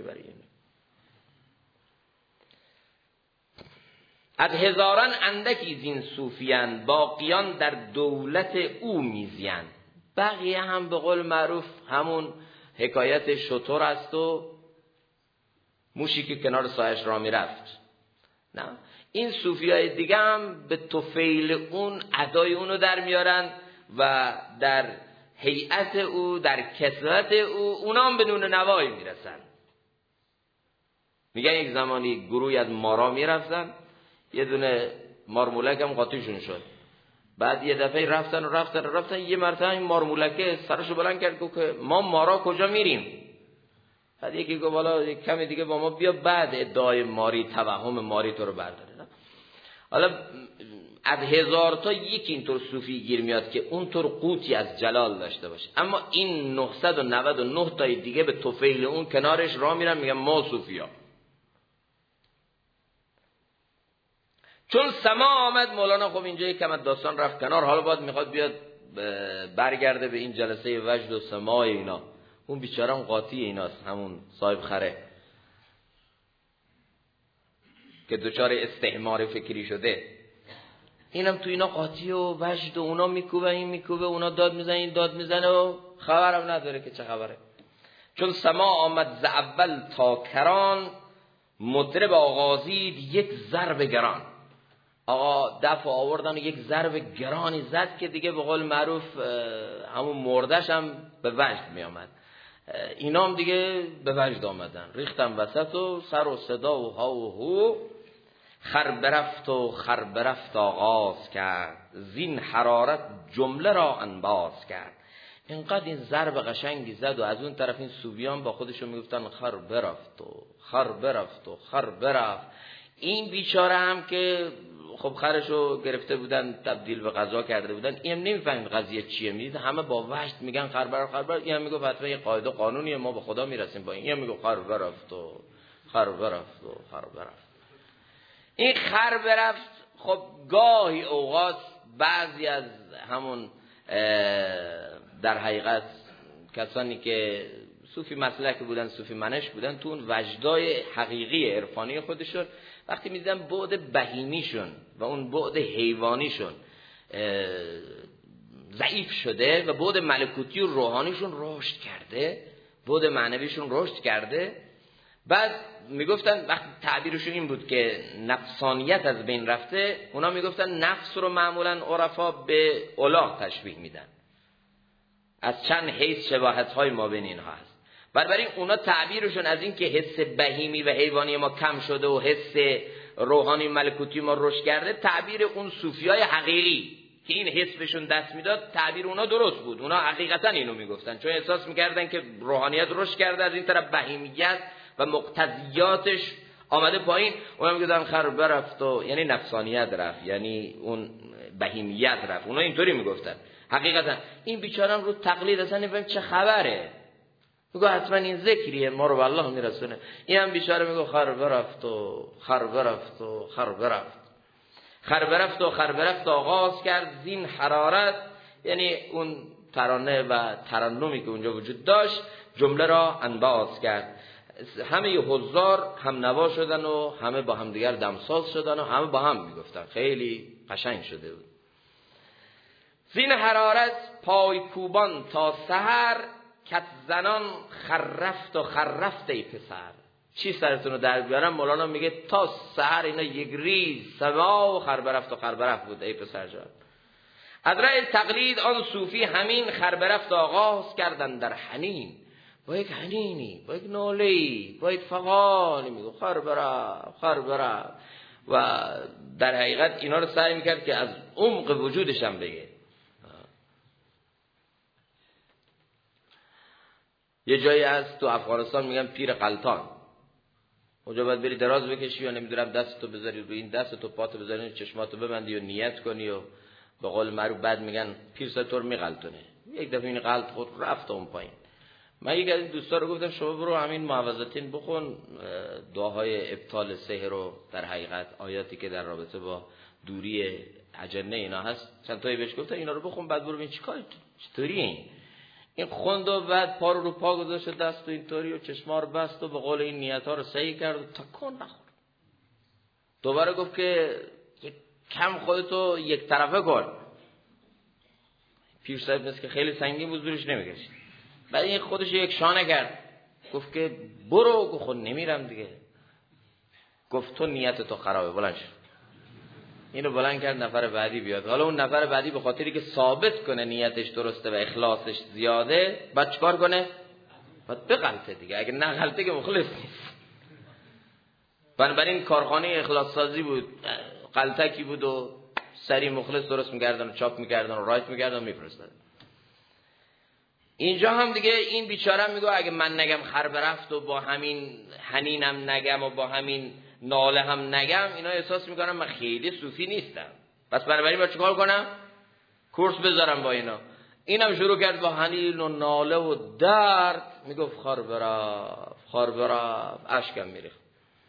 از هزاران اندکی زین صوفیان، باقیان در دولت او میزیان. بقیه هم به قول معروف همون حکایت شتر است و موشی که کنار سایش را میرفت. نه، این صوفیای دیگه هم به طفیل اون ادای اونو در میارن و در هیئت او، در کثرت او، اونا هم به نون نوایی میرسن. میگن یک زمانی گروهی از مارا میرفتن، یه دونه مارمولک هم قاطیشون شد. بعد یه دفعه رفتن یه مرتبه این مارمولکه سرشو بلند کرد که ما مارا کجا میریم؟ بعد یکی گفت والا کمی دیگه با ما بیا، بعد ادعای ماری، توهم ماری تو رو برداره. حالا از 1000 تا یکی اینطور صوفی گیر میاد که اونطور قوتی از جلال داشته باشه، اما این 999 تای دیگه به طفیل اون کنارش راه میرن، میگن ما صوفیا. چون سما آمد، مولانا خب اینجا یکم از داستان رفت کنار، حالا باید میخواد بیاد برگرده به این جلسه وجد و سما اینا. اون بیچاره هم قاطی ایناست، همون صاحب خره که دچار استعمار فکری شده، اینم تو اینا قاطی و وجد و اونا میکوبه این میکوبه، اونا داد میزنه این داد میزنه و خبرم نداره که چه خبره. چون سما آمد ز اول تا کران، مطرب آغازید یک ضرب گران. آقا دفع آوردن و یک ضرب گرانی زد که دیگه به قول معروف همون مردش هم به وجد می آمد. اینا هم دیگه به وجد آمدن، ریختن وسط و سر و صدا و ها و هو. خر برفت آغاز کرد، زین حرارت جمله را انباز کرد. اینقدر این ضرب قشنگی زد و از اون طرف این صوفیان با خودشون میگفتن خر برفت. این بیچاره هم که خب خرشو گرفته بودن تبدیل به غذا کرده بودن، این نمیفهمید قضیه چیه، میدید همه با وحشت میگن خر برفت. این هم میگه حتما یه قاعده قانونیه، ما به خدا میرسیم با این هم میگه خر برفت. این خر برفت. خب گاهی اوقات بعضی از همون در حقیقت کسانی که صوفی مسلک بودن، صوفی منش بودن، تو اون وجدای حقیقی عرفانی خودشون وقتی میدیدن بعد بهیمیشون و اون بعد حیوانیشون ضعیف شده و بعد ملکوتی و روحانیشون رشد کرده، بعد معنویشون رشد کرده، بعد میگفتن وقتی تعبیرشون این بود که نفسانیت از بین رفته، اونا میگفتن نفس رو معمولا عرفا به الاغ تشبیه میدن، از چند حیث شباهت‌های ما بین اینها هست. بنابراین اونا تعبیرشون از این که حس بهیمی و حیوانی ما کم شده و حس روحانی ملکوتی ما رشد کرده، تعبیر اون صوفیای حقیقی که این حس بهشون دست میداد، تعبیر اونا درست بود. اونا حقیقتا اینو میگفتن، چون احساس میکردن که روحانیت رشد کرده، از این طرف بهیمیت و مقتضیاتش آمده پایین. اونا میگفتن خر برفت، یعنی نفسانیت رفت، یعنی اون بهیمیت رفت. اونا اینطوری میگفتن. حقیقتا این بیچاره رو تقلید اصلا نمی‌فهم چه خبره، میگه حتما این ذکریه ما رو به الله میرسونه. این هم بیچاره میگه خر برفت و خر برفت و خر برفت، خر برفت و خر برفت آغاز کرد زین حرارت، یعنی اون ترانه و ترنمی که اونجا وجود داشت جمله را انباز کرد. همه حضار هم نوا شدن و همه با هم دیگر دمساز شدن و همه با هم میگفتن، خیلی قشنگ شده بود. زین حرارت پای کوبان تا سحر، کت زنان خرفت و خرفت ای پسر. چی سرتون رو در بیارم؟ مولانا میگه تا سحر اینا یک ریز سما و خربرفت و خربرفت بود ای پسر جان. از راه تقلید آن صوفی همین خربرفت آغاز کردن در حنین، با یک حنینی، با یک ناله‌ای، با یک فغانی میگه خربرفت خربرفت، و در حقیقت اینا رو سعی میکرد که از عمق وجودش هم بگه. یه جایی هست تو افغانستان میگن پیر قلتان، اونجا باید بری دراز بکشی و نمیدونم دستتو بذاری روی این دستتو، پاتو بذاری چشماتو ببندی و نیت کنی و به قول معروف بعد میگن پیر سطور میغلطونه. یک دفعه این غلط خود رفت اون پایین. من یک از این دوستا رو گفتم شما برو همین معوذتین بخون، دعاهای ابطال سحر رو، در حقیقت آیاتی که در رابطه با دوری اجنه اینا هست چند تایی بهش گفتم اینا رو بخون، بعد برو ببین چیکار چطوریه. این خوند و بعد پا رو پا گذاشت، دست و اینطوری و چشما رو بست و به قول این نیت‌ها رو صحیح کرد و تکون نخورد. دوباره گفت که یک کم خودتو یک طرفه کن. پیر صاحب مثل که خیلی سنگین بود زورش نمی‌کشید. بعد این خودش یک شانه کرد، گفت که برو. گفت خود نمیرم دیگه. گفت تو نیت تو خرابه، بلند شو. اینو بلند کرد نفر بعدی بیاد. حالا اون نفر بعدی به خاطری که ثابت کنه نیتش درسته و اخلاصش زیاده، بعد چیکار کنه؟ بعد بغلطه دیگه. اگه نه غلطه که مخلص نیست. بنابراین کارخانه اخلاص سازی بود، غلطکی بود و سری مخلص درست می‌کردن و چاپ می‌کردن و رایت می‌کردن و می‌فرستادن. اینجا هم دیگه این بیچاره میگه اگه من نگم خر برفت و با همین حنینم نگم و با همین ناله هم نگم، اینا احساس میکنم من خیلی صوفی نیستم، پس بنابراین باید چیکار کنم؟ کورس بذارم با اینا. اینم شروع کرد با حنین و ناله و درد میگفت خر برفت خر برفت، اشکم میریخت.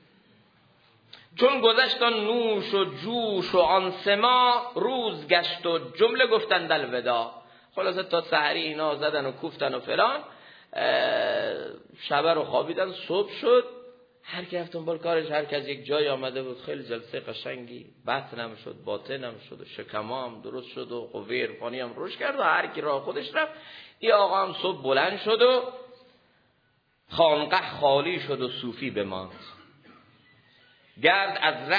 چون گذشت آن نوش و جوش و آن سما، روز گشت و جمله گفتند الوداع. خلاصه تا سحری اینا زدن و کوفتن و فلان، شب رو خوابیدن، صبح شد، هر کی رفت دنبال کارش، هر کس یک جای آمده بود. خیلی جلسه قشنگی، بطنم شد باطنم شد و شکمام درست شد و قوه عرفانی هم روش کرد و هر کی راه خودش رفت. این آقا هم صبح بلند شد و خانقه خالی شد و صوفی بماند. گرد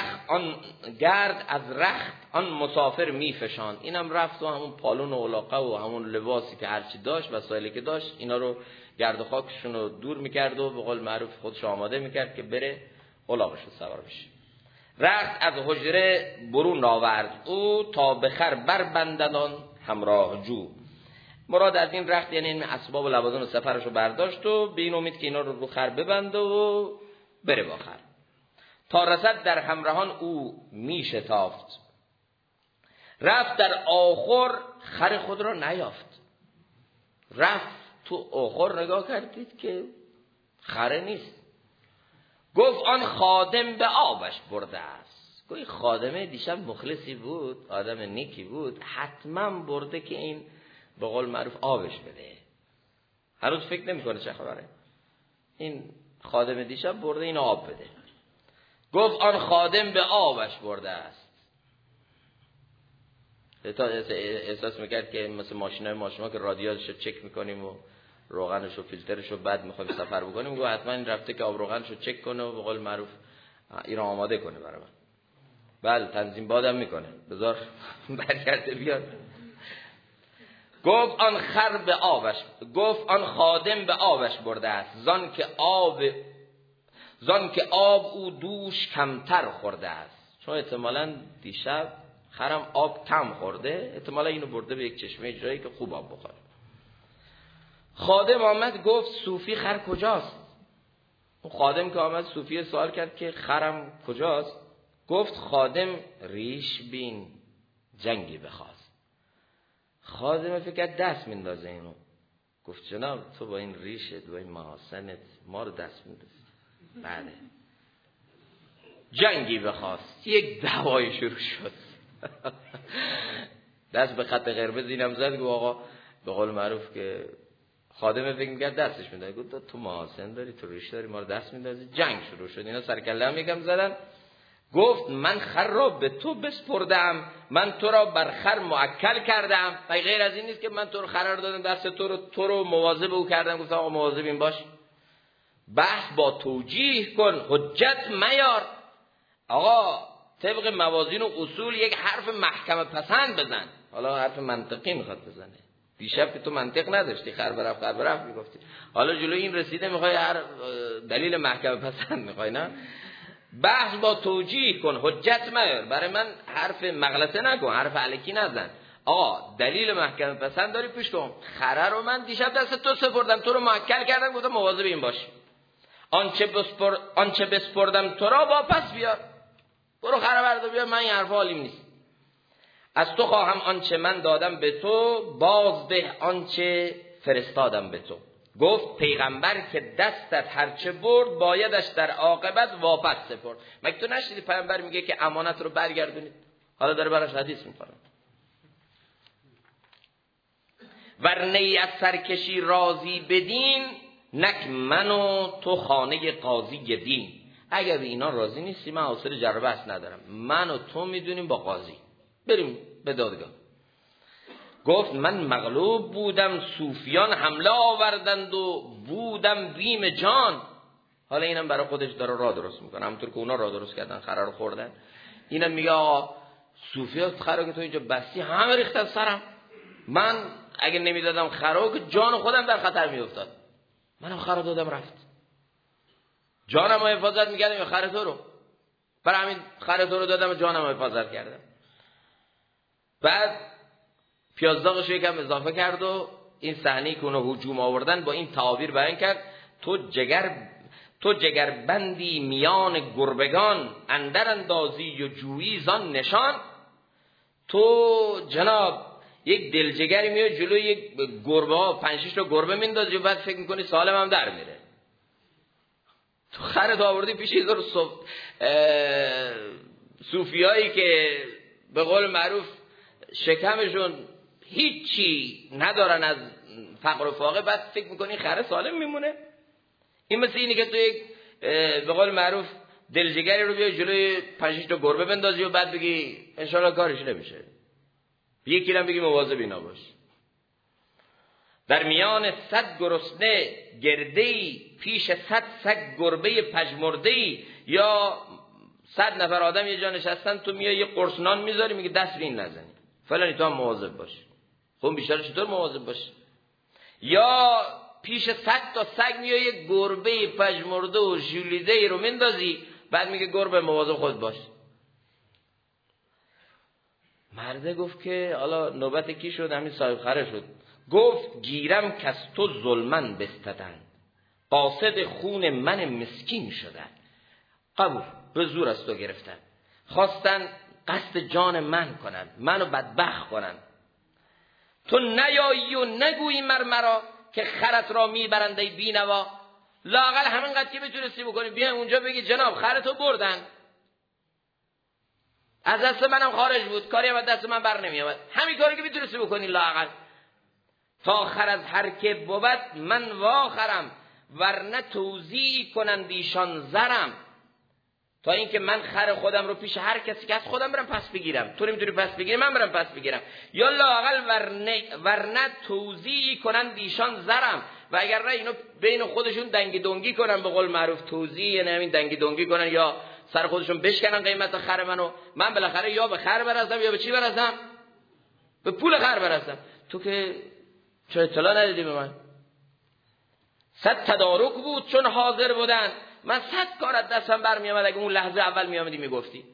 از رخت آن مسافر میفشاند. اینم رفت و همون پالون و علاقه و همون لباسی که هرچی داشت، وسایلی که داشت، اینا رو گرد و خاکشون رو دور میکرد و به قول معروف خودش آماده میکرد که بره علاقش رو سوار بشه. رخت از حجره برون آورد او، تا بخر بربنددان همراه جو. مراد از این رخت یعنی این اسباب و لوازم سفرش رو برداشت و به این امید که اینا رو خر ببنده و بره با خر. تا رسد در همراهان او می شتافت، رفت در آخر خر خود را نیافت. رفت تو آخر نگاه کردید که خره نیست. گفت آن خادم به آبش برده است. گوی خادمه دیشب مخلصی بود، آدم نیکی بود، حتما برده که این به قول معروف آبش بده. هر روز فکر نمی کنه چه خبره، این خادم دیشب برده این آب بده. گفت آن خادم به آبش برده است. تا احساس میکرد که مثل ماشینا که رادیاتش رو چک میکنیم و روغنش و فیلترش رو بعد میخوایم سفر بکنیم، گفت حتما این رفته که آب روغنش رو چک کنه و به قول معروف این رو آماده کنه برای من. بله تنظیم بادم میکنه، بذار برگرده بیاد. گفت آن خادم به آبش برده است، زان که آب او دوش کمتر خورده است. چون احتمالاً دیشب خرم آب کم خورده، احتمالاً اینو برده به یک چشمه جایی که خوب آب بخوره. خادم آمد گفت صوفی خر کجاست؟ اون خادم که آمد صوفی سوال کرد که خرم کجاست؟ گفت خادم ریش بین جنگی بخواست. خادمه فکر کرد دست میندازه اینو. گفت جناب تو با این ریشت و این محاسنت ما رو دست میندازی. بله. جنگی بخواست، یک دعوای شروع شد. دست به خط قرمز اینم زد. گفت آقا به قول معروف که خادمه فکر می‌کرد دستش میندازه. گفت تو محاسن داری، تو ریش داری، ما رو دست میندازی. جنگ شروع شد. اینا سر کله هم یکم زدن. گفت من خر را به تو بسپردم، من تو را بر خر موکل کردم. غیر از این نیست که من تو رو خر رو دادم دست تو رو مواظب او کردم. گفتم آقا مواظب این باش، بحث با توجیه کن، حجت میار. آقا طبق موازین و اصول یک حرف محکم پسند بزن. حالا حرف منطقی میخواد بزنه. دیشب که تو منطق نداشتی، خر برفت میگفتی، حالا جلوی این رسیده میخوای هر دلیل محکم پسند میخوای. نه، بحث با توجیه کن، حجت میار. برای من حرف مغلطه نکن، حرف الکی نزن. آقا دلیل محکم پسند داری پیش کن. خره رو من دیشب دست تو سپردم، تو رو موکل کردم، گفتم مواظب این باش. آنچه بسپردم تو را واپس بیار. برو خره بردار بیار، من این حرف حالیم نیست. از تو خواهم آنچه من دادم به تو، باز ده آنچه فرستادم به تو. گفت پیغمبر که دستت هرچه برد بایدش در عاقبت واپس سپرد. مگه تو نشنیدی پیغمبر میگه که امانت رو برگردونید؟ حالا داره براش حدیث میکنه. ورنه از سرکشی راضی بدین، نک من و تو خانه قاضی دین. اگر به اینا راضی نیستی من حاصل جر و بحث ندارم. من و تو میدونیم با قاضی بریم به دادگاه. گفت من مغلوب بودم، صوفیان حمله آوردند و بودم بیم جان. حالا اینم برای خودش داره راه درست میکنه، همونطور که اونا راه درست کردن خره رو خوردن. اینم میگه آقا صوفیان خره که تو اینجا بستی همه ریختن سرم. من اگه نمیدادم خره که جان خودم در خطر میافتاد. منم خره دادم رفت، جانم رو حفاظت میکردم یا خره تو رو؟ برای همین خره تو رو دادم و جانم رو حفاظت کردم. بعد پیازداغش یکم اضافه کرد و این صحنه‌ای که اونا هجوم آوردن با این تعابیر بیان کرد. تو جگر بندی میان گربگان، اندر اندازی و جویی زان نشان. تو جناب یک دلجگری میاد جلوی یک گربه ها 5-6 تا گربه میندازی و بعد فکر میکنی سالم هم در میره. تو خرت آوردی پیش این صوفیایی که به قول معروف شکمشون هیچی ندارن از فقر و فاقه، بعد فکر میکنی خره سالم میمونه؟ این مثل اینه که تو یک به قول معروف دلجگری رو بیای جلوی 5-6 تا گربه بندازی و بعد بگی انشالله کارش نمیشه. یکی هم بگی مواظب اینا باش. در میان 100 گرسنه گرده‌ای، پیش 100 سگ گربه پژمرده‌ای. یا 100 نفر آدم یه جا نشستن، تو میای یه قرص نان میذاری میگه دست به این نزنی فلانی، تو هم مواظب باش. خب بیشتر چطور مواظب باش؟ یا پیش 100 تا سگ میای یه گربه پژمرده و ژولیده رو میندازی، بعد میگه گربه مواظب خود باش. مرده گفت که حالا نوبت کی شد؟ همین صاحب خره شد. گفت گیرم که از تو ظلمن بستدند، قاصد خون من مسکین شدن. قبول، به زور از تو گرفتن، خواستن قصد جان من کنن، منو بدبخت کنن. تو نیایی و نگویی مرا که خرت را میبرنده بینوا. لااقل همینقدر که بتونستی بکنی بیا اونجا بگی جناب خرتو بردن، از دست منم خارج بود، کاری هم از دست من بر نمی آمد. همین کاری که میتونستی بکنی لااقل. تا خر از هر که بود من واخرم، ورنه توزیع کنند ایشان زرم. تا اینکه من خر خودم رو پیش هر کسی که از خودم برم پس بگیرم، تو نمیتونی پس بگیری من برم پس بگیرم. یا لااقل ورنه توزیع کنند ایشان زرم. و اگر نه اینو بین خودشون دنگی دنگی کنن، به قول معروف توزیع یعنی همین دنگی دنگی کنن، یا سر خودشون بشکنن قیمت خر منو، من بالاخره یا به خر برسم یا به چی برسم؟ به پول خر برسم. تو که چرا اطلاع ندادی به من؟ 100 تدارک بود چون حاضر بودن، من 100 کار از دستم برمی آمد اگه اون لحظه اول می آمدی میگفتی.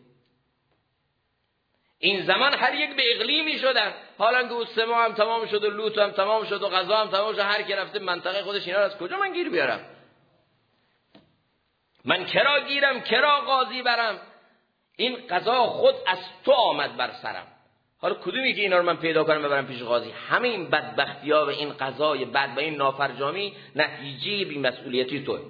این زمان هر یک به اقلیمی شدن، حالا که سما هم تمام شد و لوط هم تمام شد و غزا هم تمام شد، هر کی رفته منطقه خودش، اینا رو از کجا من گیر بیارم؟ من کرا گیرم کرا قاضی برم، این قضا خود از تو آمد بر سرم. حالا کدومی که اینا رو من پیدا کنم ببرم پیش قاضی؟ همه این بدبختی‌ها و این قضای بد و این نافرجامی نتیجه بی‌مسئولیتی توئه.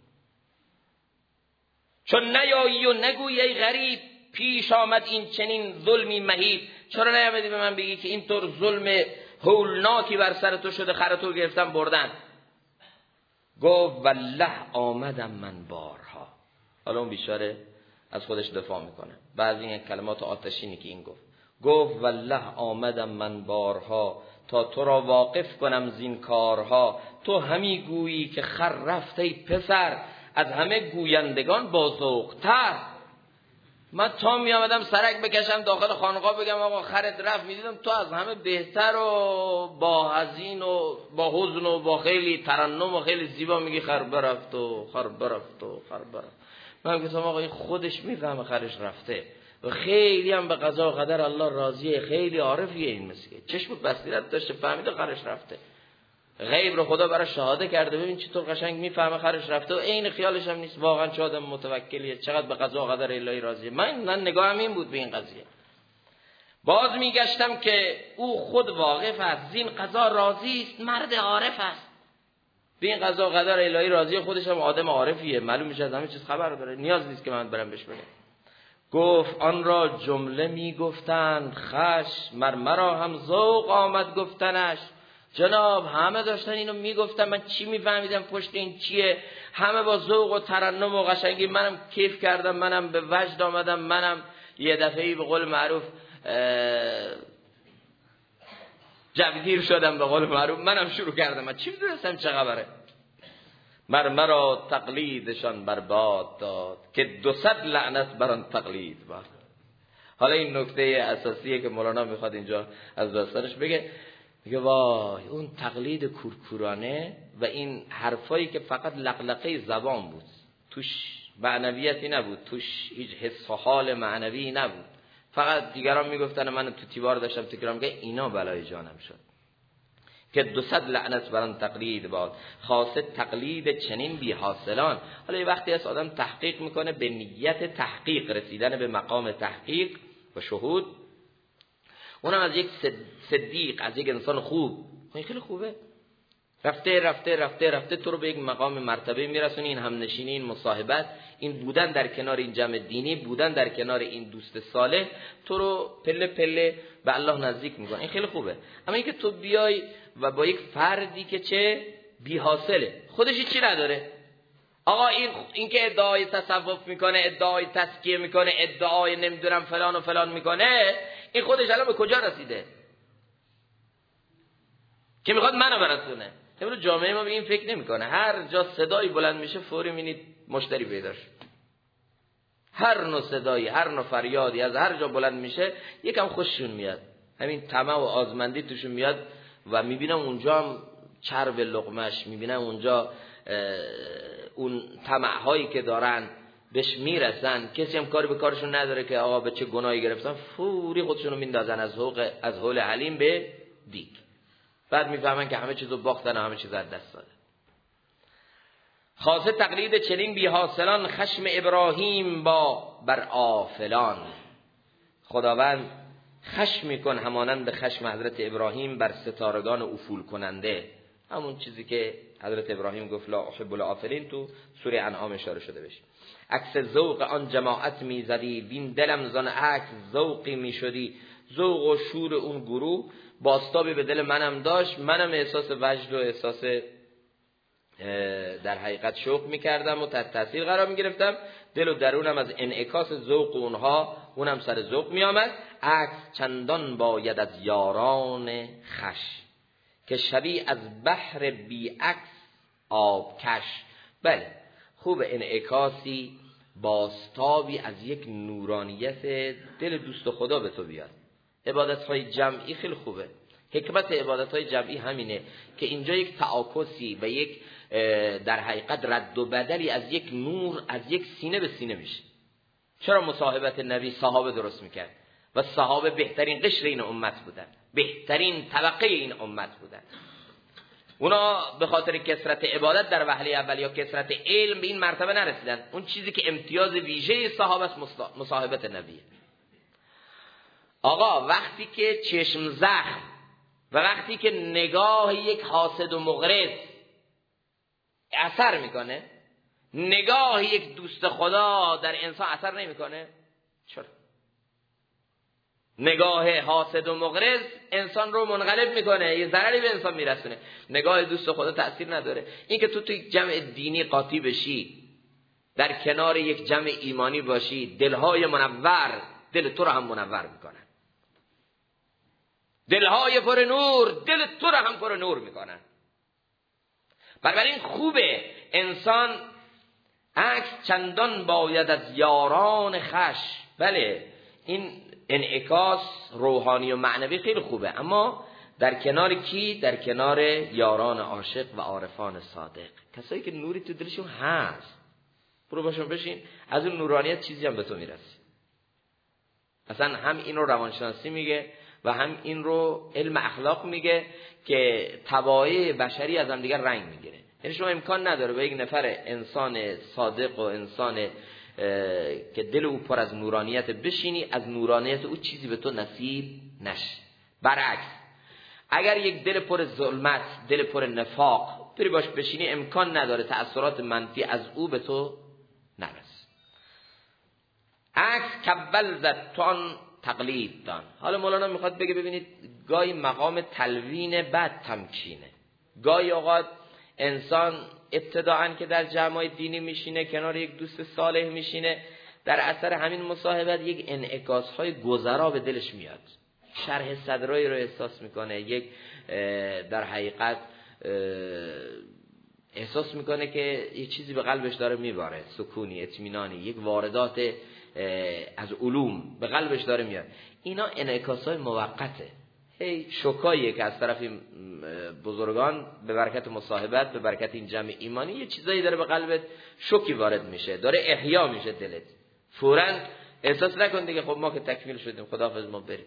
چون نیایی و نگویی ای غریب، پیش آمد این چنین ظلمی مهیب. چرا نیامدی به من بگی که اینطور ظلم هولناکی بر سر تو شده، خرتو گرفتن بردن؟ گفت والله آمدم من بارها. حالا اون بیچاره از خودش دفاع میکنه. بعضی این کلمات آتشینی که این گفت والله آمدم من بارها، تا تو را واقف کنم زین کارها. تو همی گویی که خر رفت ای پسر، از همه گویندگان با ذوق‌تر. من تا می آمدم سرک بکشم داخل خانقاه بگم آقا خرت رفت، میدیدم تو از همه بهتر و با حزین و با حزن و با خیلی ترنم و خیلی زیبا میگی خر برفت و خر برفت و خر برفت. من گفتم آقا این خودش میفهمه خرش رفته و خیلی هم به قضا و قدر الله راضیه، خیلی عارفیه این مسیحه، چشم بصیرت داشته، فهمیده خرش رفته، غیب رو خدا برای شهاده کرده. ببین چطور قشنگ میفهمه خرش رفته و عین خیالش هم نیست واقعا چه آدم متوکلیه، چقدر به قضا و قدر الهی راضیه. من نگاهم این بود به این قضیه. باز میگشتم که او خود واقف است، زین قضا راضی است، مرد عارف است. به این قضا و قدر الهی راضیه، خودش هم آدم عارفیه، معلوم میشه از همه چیز خبر داره، نیاز نیست که من برم بهش بگم. گفت آن را جمله میگفتند خش، مرا هم ذوق آمد گفتنش. جناب همه داشتن اینو میگفتن، من چی میفهمیدم پشت این چیه، همه با ذوق و ترنم و قشنگی. منم کیف کردم، منم به وجد آمدم، منم یه دفعه‌ای به قول معروف جوگیر شدم به قول معروف، منم شروع کردم. من چی میدونستم چه خبره؟ مرا تقلیدشان برباد داد، که 200 لعنت بر آن تقلید باد. حالا این نکته اساسیه که مولانا میخواد اینجا از داستانش بگه. میگه وای اون تقلید کورکورانه و این حرفایی که فقط لقلقه زبان بود، توش معنویتی نبود، توش هیچ حس و حال معنوی نبود، فقط دیگران میگفتن من تو تیوار داشتم تکرار میگه، اینا بلای جانم شد. که 200 لعنت بر آن تقلید باد، خاصه تقلید چنین بی حاصلان. حالا یه وقتی از آدم تحقیق میکنه به نیت تحقیق، رسیدن به مقام تحقیق و شهود، اونم از یک صدیق، از یک انسان خوب، این خیلی خوبه. رفته رفته رفته رفته تو رو به یک مقام مرتبه میرسونی. این همنشینی، این مصاحبت، این بودن در کنار این جمع دینی، بودن در کنار این دوست صالح، تو رو پله پله به الله نزدیک میکنه. این خیلی خوبه. اما اینکه تو بیای و با یک فردی که چه بی حاصله، خودش چی نداره، آقا این که ادعای تصوف میکنه، ادعای تزکیه میکنه، ادعای نمیدونم فلان و فلان میکنه، این خودش الان به کجا رسیده که میخواد منو برسونه؟ امروز جامعه ما به این فکر نمیکنه. هر جا صدایی بلند میشه فوری میبینید مشتری پیدا شد. هر نوع صدایی، هر نوع فریادی از هر جا بلند میشه یکم خوششون میاد، همین طمع و آزمندی توشون میاد و میبینم اونجا هم چرب لقمش، میبینم اونجا اون طمع‌هایی که دارن بهش میرسن. کسی هم کاری به کارشون نداره که آقا به چه گناهی گرفتن، فوری خودشونو میندازن از حول حلیم به دیگ. بعد میفهمن که همه چیزو باختن و همه چیز از دست دادن. خاصه تقلید چنین بی حاصلان، خشم ابراهیم بر آفلان. خداوند خشم میکن همانند به خشم حضرت ابراهیم بر ستارگان افول کننده. همون چیزی که حضرت ابراهیم گفت لا احب الافلین تو سوره انعام اشاره شده بشه. عکس ذوق آن جماعت میزدی، بین دلم زان عکس ذوقی میشدی. ذوق و شور اون گروه باستابی به دل منم داشت، منم احساس وجد و احساس در حقیقت شوق میکردم و تحت تاثیر قرار میگرفتم. دل و درونم از انعکاس ذوق اونها اونم سر ذوق میآمد. عکس چندان باید از یاران خش، که شبی از بحر بی عکس آب کش. بله خوب انعکاسی باستابی از یک نورانیت دل دوست خدا به تو بیاد. عبادت‌های جمعی خیلی خوبه. حکمت عبادت‌های جمعی همینه که اینجا یک تعاکسی و یک در حقیقت رد و بدلی از یک نور از یک سینه به سینه میشه. چرا مصاحبت نبی صحابه درست میکرد و صحابه بهترین قشر این امت بودن، بهترین طبقه این امت بودن. اونا به خاطر کثرت عبادت در وهله اول یا کثرت علم به این مرتبه نرسیدن. اون چیزی که امتیاز ویژه صحابه است مصاحبت نبیه. آقا وقتی که چشم زخم و وقتی که نگاه یک حاسد و مغرض اثر میکنه، نگاه یک دوست خدا در انسان اثر نمیکنه؟ چرا؟ نگاه حاسد و مغرض انسان رو منقلب میکنه، یه ضرری به انسان میرسونه. نگاه دوست خدا تأثیر نداره. این که تو یک جمع دینی قاطی بشی، در کنار یک جمع ایمانی باشی، دلهای منور دل تو رو هم منور میکنن، دلهای پر نور دل تو رو هم پر نور میکنن. بنابراین خوبه انسان عکس چندان باید از یاران خش. بله این انعکاس روحانی و معنوی خیلی خوبه، اما در کنار کی؟ در کنار یاران عاشق و عارفان صادق، کسایی که نوری تو دلشون هست. برو باشون بشین، از اون نورانیت چیزی هم به تو میرسی. اصلا هم این رو روانشناسی میگه و هم این رو علم اخلاق میگه که طبایع بشری از هم دیگر رنگ میگیره. یعنی شما امکان نداره به یک نفر انسان صادق و انسان که دل او پر از نورانیت بشینی از نورانیت او چیزی به تو نصیب نشه. برعکس اگر یک دل پر ظلمت، دل پر نفاق بری باش بشینی، امکان نداره تأثیرات منفی از او به تو نرسه. عکس کبل زد تو آن تقلید دان. حالا مولانا میخواد بگه ببینید گاهی مقام تلوین بد تمکینه. گاهی اوقات انسان ابتداعاً که در جمعای دینی میشینه، کنار یک دوست صالح میشینه، در اثر همین مصاحبت یک انعکاس‌های گذرا به دلش میاد، شرح صدرایی رو احساس میکنه، یک در حقیقت احساس میکنه که یه چیزی به قلبش داره میباره، سکونی، اطمینانی، یک واردات از علوم به قلبش داره میاد. اینا انعکاس‌های موقته، هی شوکاییه که از طرف بزرگان به برکت مصاحبت، به برکت این جمع ایمانی یه چیزایی داره به قلبت شوکی وارد میشه، داره احیا میشه دلت. فوراً احساس نکن دیگه خب ما که تکمیل شدیم خداحافظ ما بریم.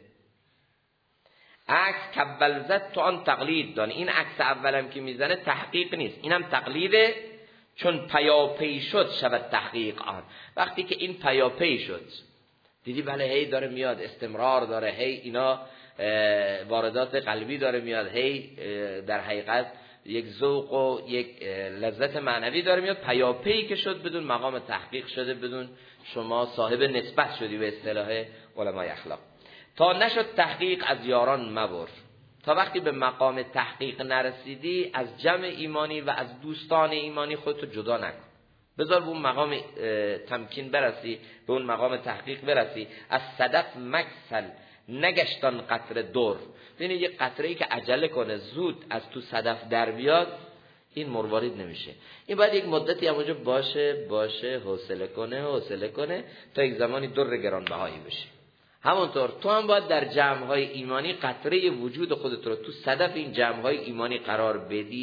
عکس کبل زد تو آن تقلید دان. این عکس اولم که میزنه تحقیق نیست، اینم تقلیده، چون پیاپی شد شود تحقیق آن. وقتی که این پیاپی شد دیدی بله هی داره میاد، استمرار داره، هی اینا واردات قلبی داره میاد، هی در حقیقت یک ذوق و یک لذت معنوی داره میاد، پیاپی که شد بدون مقام تحقیق شده، بدون شما صاحب نسبت شدی به اصطلاح علمای اخلاق. تا نشد تحقیق از یاران مبر. تا وقتی به مقام تحقیق نرسیدی از جمع ایمانی و از دوستان ایمانی خودتو جدا نکن. بذار به اون مقام تمکین برسی، به اون مقام تحقیق برسی. از صدف مکسل نگشتان قطره دور. ببینید یه قطره‌ای که عجله کنه زود از تو صدف در بیاد این مروارید نمیشه. این باید یک مدتی همونجا باشه حوصله کنه تا یک زمانی در گرانبهایی بشه. همونطور تو هم باید در جمع‌های ایمانی قطره وجود خودت رو تو صدف این جمع‌های ایمانی قرار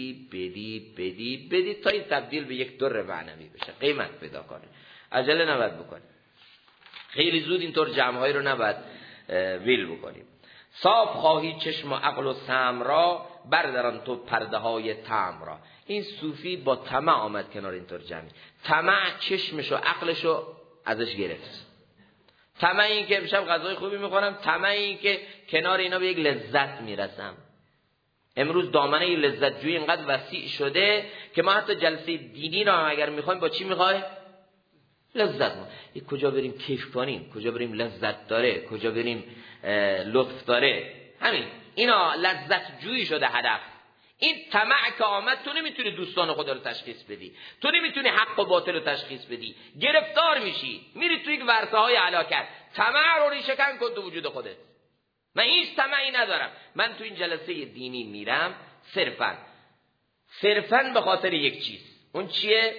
بدی تا این تبدیل به یک در معنوی بشه، قیمت پیدا کنه. عجله نباید بکنی، خیلی زود اینطور جمع‌های رو نباید ویل بکنیم. صاف خواهی چشم و عقل و سم را، بردارن تو پرده های طمع را. این صوفی با طمع آمد کنار اینطور جمعی. طمع چشمش و عقلش رو ازش گرفت. طمع این که امشب غذای خوبی میخورم، طمع این که کنار اینا به یک لذت میرسم. امروز دامنه این لذت جویی اینقدر وسیع شده که ما حتی جلسه دینی را اگر میخوایم با چی میخوایم؟ لذت. ما کجا بریم کیف کنیم، کجا بریم لذت داره، کجا بریم لطف داره. همین اینا لذت جویی شده هدف. این طمع که آمد تو نمیتونی دوستان خدا رو تشخیص بدی، تو نمیتونی حق و باطل رو تشخیص بدی، گرفتار میشی، میری توی یک ورطه های هلاکت. طمع رو ریشه‌کن کن تو وجود خودت. من هیچ طمعی ندارم، من تو این جلسه دینی میرم صرفاً به خاطر یک چیز. اون چیه؟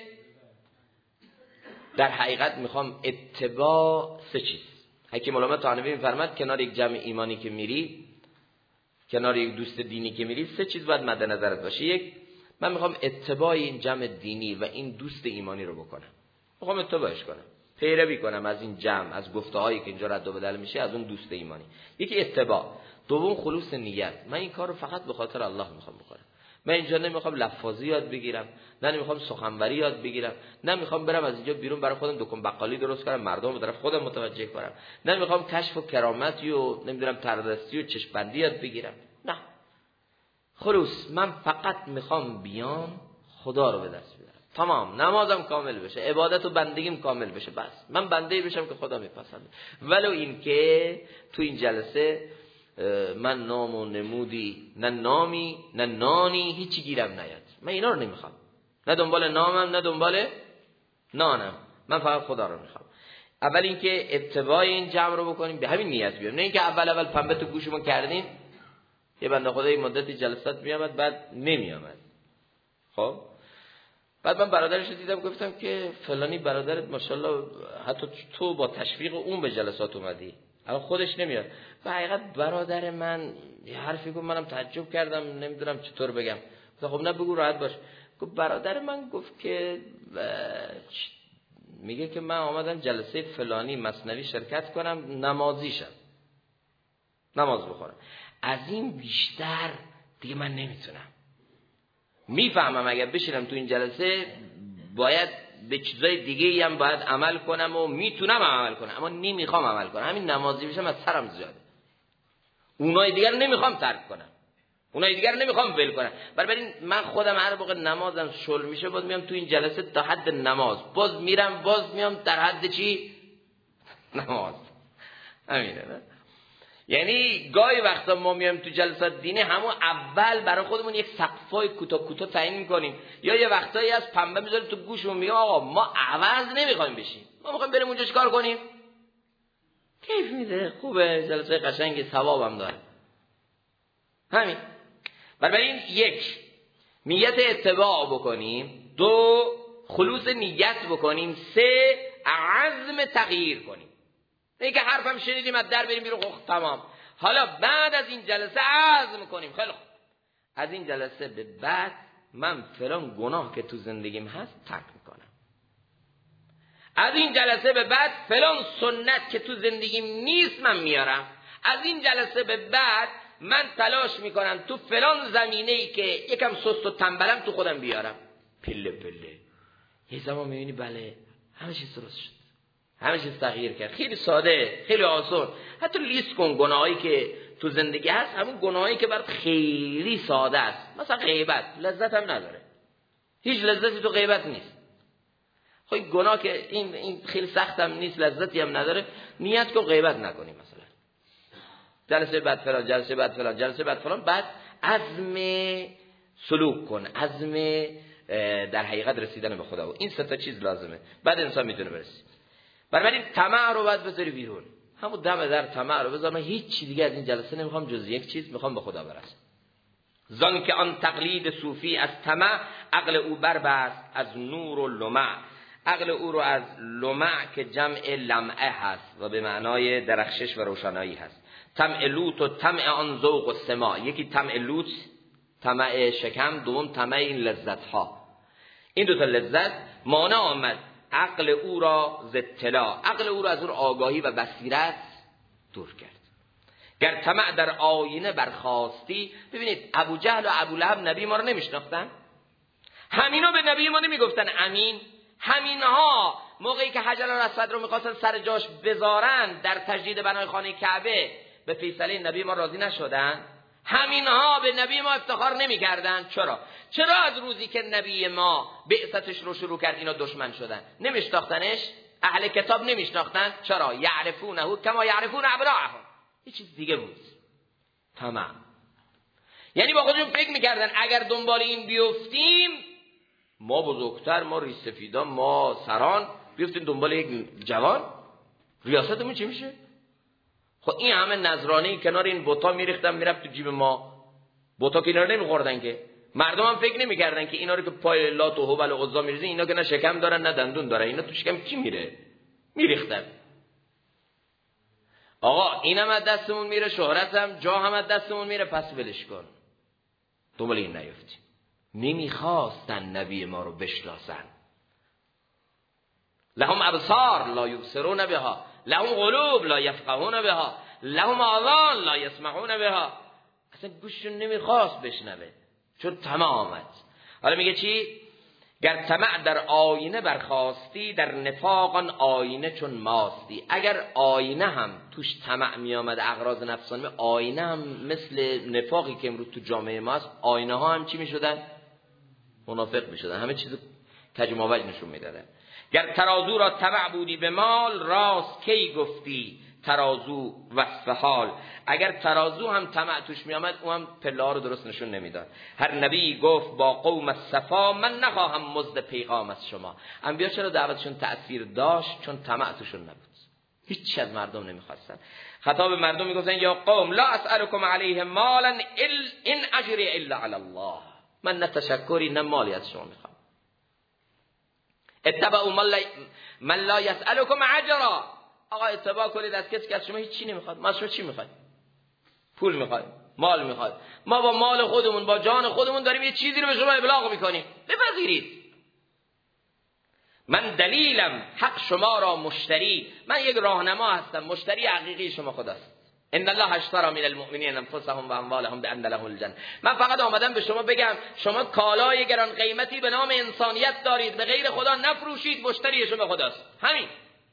در حقیقت میخوام اتباع سه چیز. حکیم علامه طحاوی میفرماد کنار یک جمع ایمانی که میری، کنار یک دوست دینی که میری، سه چیز باید مد نظرت باشه. یک، من میخوام اتباع این جمع دینی و این دوست ایمانی رو بکنم، میخوام اتباعش کنم، پیروی کنم از این جمع، از گفته هایی که اینجا رد و بدل میشه از اون دوست ایمانی. یکی اتباع. دوم خلوص نیت، من این کار رو فقط به خاطر الله میخوام بکنم. من اینجا نمیخوام لفاظی یاد بگیرم، نه نمیخوام سخنوری یاد بگیرم، نه میخوام برم از اینجا بیرون برای خودم دکان بقالی درست کنم مردم رو طرف خودم متوجه کنم، نه میخوام کشف و کرامتی و نمیدونم تردستی و چشم‌بندی یاد بگیرم. نه، خلوص، من فقط میخوام بیام خدا رو به دست بیارم، تمام، نمازم کامل بشه، عبادت و بندگیم کامل بشه، بس من بنده بشم که خدا میپسنده. ولو این که تو این جلسه من نام و نمودی، نه نامی نه نانی، هیچی گیرم نیاد. من اینا رو نمیخوام، نه دنبال نامم نه دنبال نانم، من فقط خدا رو میخوام. اول اینکه اتباع این جمع رو بکنیم، به همین نیت بیام، نه اینکه اول پنبه تو گوشمون کردیم، یه بنده خدای مدتی جلسات میامد بعد نمیامد. خب بعد من برادرش رو دیدم، گفتم که فلانی برادرت ماشاءالله حتی تو با تشویق اون به جلسات اومدی، اما خودش نمیاد. و حقیقت برادر من یه حرفی گفت، منم تعجب کردم، نمیدونم چطور بگم. خب نه بگو، راحت باش. گفت برادر من گفت که میگه که من آمدم جلسه فلانی مثنوی شرکت کنم، نمازیشم، نماز بخورم، از این بیشتر دیگه من نمیتونم. میفهمم اگر بشینم تو این جلسه باید به چیزای دیگه هم باید عمل کنم و میتونم عمل کنم، اما نمیخوام عمل کنم. همین نمازی بشم از سرم زیاده. اونای دیگر نمیخوام ترک کنم، اونای دیگر نمیخوام ول کنم. بنابراین من خودم هر موقع نمازم شل میشه باز میام تو این جلسه تا حد نماز، باز میرم باز میام در حد چی؟ نماز. همینه نه؟ یعنی گاهی وقتا ما میایم تو جلسات دینی همون اول برای خودمون یک سقفای کوتاه تعیین میکنیم، یا یه وقتایی از پنبه میذاریم تو گوشمون، میگم آقا ما عوض نمیخوایم بشیم، ما میخوایم بریم اونجا چیکار کنیم؟ کیف میده، خوبه، جلسه قشنگی، ثوابم داره. همین. بنابراین یک، نیت اتباع بکنیم، دو، خلوص نیت بکنیم، سه، عزم تغییر کنیم. نه که حرفم شنیدیم از در بریم بیرون، خب تمام، حالا بعد از این جلسه عزم کنیم، خیلی خوب، از این جلسه به بعد من فلان گناه که تو زندگیم هست ترک میکنم، از این جلسه به بعد فلان سنت که تو زندگیم نیست من میارم، از این جلسه به بعد من تلاش میکنم تو فلان زمینه‌ای که یکم سست و تنبلم تو خودم بیارم. پله پله یه زمان میبینی بله همه چیز درست شد، همه چیز تغییر کرد. خیلی ساده، خیلی آسان. حتی لیست کن گناهایی که تو زندگی هست، همون گناهایی که برات خیلی ساده است. مثلا غیبت لذت هم نداره، هیچ لذتی تو غیبت نیست. خب گناه که این خیلی سخت هم نیست، لذتی هم نداره، نیت کن غیبت نکنی مثلا. جلسه بعد فلان، جلسه بعد فلان، جلسه بعد فلان، بعد عزم سلوک کن، عزم در حقیقت رسیدن به خدا. و این سه تا چیز لازمه، بعد انسان میتونه برسه. بنابراین طمع رو باید بذاری بیرون، همون دم در طمع رو بذار. من هیچ چیز دیگه از این جلسه نمیخوام جز یک چیز، میخوام به خدا برسم. زان که آن تقلید صوفی از طمع عقل او بربست از نور و لمع. عقل او رو از لمع که جمع لمعه هست و به معنای درخشش و روشنایی هست. طمع لوت و طمع آن ذوق و سماع. یکی طمع لوت، طمع شکم، دوم طمع این لذت ها. این دو تا لذت مانع آمد عقل او را ز اطلاع، عقل او را از اون آگاهی و بصیرت دور کرد. گر طمع در آینه برخاستی. ببینید ابو جهل و ابو لهب نبی ما رو نمیشناختن، همینا به نبی ما نمیگفتن امین. همینها موقعی که حجر الاسود رو میخواستن سر جاش بذارن در تجدید بنای خانه کعبه، به فیصله نبی ما راضی نشدن. همینها به نبی ما افتخار نمیکردن. چرا از روزی که نبی ما بعثتش رو شروع کرد اینا دشمن شدن؟ نمیشناختنش، اهل کتاب نمیشناختن. چرا؟ یعرفونه کما یعرفون ابناءهم. یه چیز دیگه بود، تمام. یعنی با خودشون فکر میکردن اگر دنبال این بیفتیم، ما بزرگتر، ما ریسفیدان، ما سران بیفتیم دنبال یک جوان، ریاستمون چی میشه؟ خب این همه نظرانه کنار این بوتا میریختن میرفت تو جیب ما. بوتا که اینا رو نمیخوردن که، مردم هم فکر نمیکردن که اینا رو که پای لات و هبل و عزا میریزن، اینا که نه شکم دارن نه دندون دارن، اینا تو شکم چی میره؟ میریختن. آقا اینم از دستمون میره، شهرت هم جا هم از دستمون میره، پس ولش کن، دنبال این نیفتیم. نمیخواستن نبی ما رو بشناسن. لهم ابصار لا یبصرون بها، لهم قلوب لا یفقهون بها، لهم آذان لا یسمعون بها. اصلا گوششون نمیخواست بشنوه. چون طمع آمد. حالا میگه چی؟ گر طمع در آینه برخاستی، در نفاقان آینه چون ماستی. اگر آینه هم توش طمع می آمد، اغراض نفسانی، آینه هم مثل نفاقی که امروز تو جامعه ما است، آینه ها هم چی می شدن؟ منافق می شدن، همه چیز کج و ماوج نشون می دادن. گر ترازو را طمع بودی به مال، راست کی گفتی ترازو وصف حال. اگر ترازو هم طمع توش می آمد، او هم پله ها رو درست نشون نمیداد. هر نبی گفت با قوم الصفا، من نخواهم مزد پیغام از شما. انبیا چرا دعوتشون تأثیر داشت؟ چون طمع توشون نبود، هیچ از مردم نمیخواستن. خطاب مردم میگفتن یا قوم لا اسألكم علیه مالا ان اجری الا علی الله، من نه تشکری نه مالی از شما میخوام. اتبعوا من لا يسألكم اجرا، آقا اتباع کنید از کسی که از شما هیچ چی نمیخواد. ما از شما چی میخوایم؟ پول میخوایم، مال میخوایم. ما با مال خودمون، با جان خودمون داریم یه چیزی رو به شما ابلاغ میکنیم، بپذیرید. من دلیلم حق شما را مشتری، من یک راهنما هستم، مشتری حقیقی شما خداست. ان الله اشتری من المؤمنین انفسهم و اموالهم بان لهم الجنه. من فقط آمدم به شما بگم شما کالای گران قیمتی به نام انسانیت دارید، به غیر خدا نفروشید، مشتری شما خداست. همین.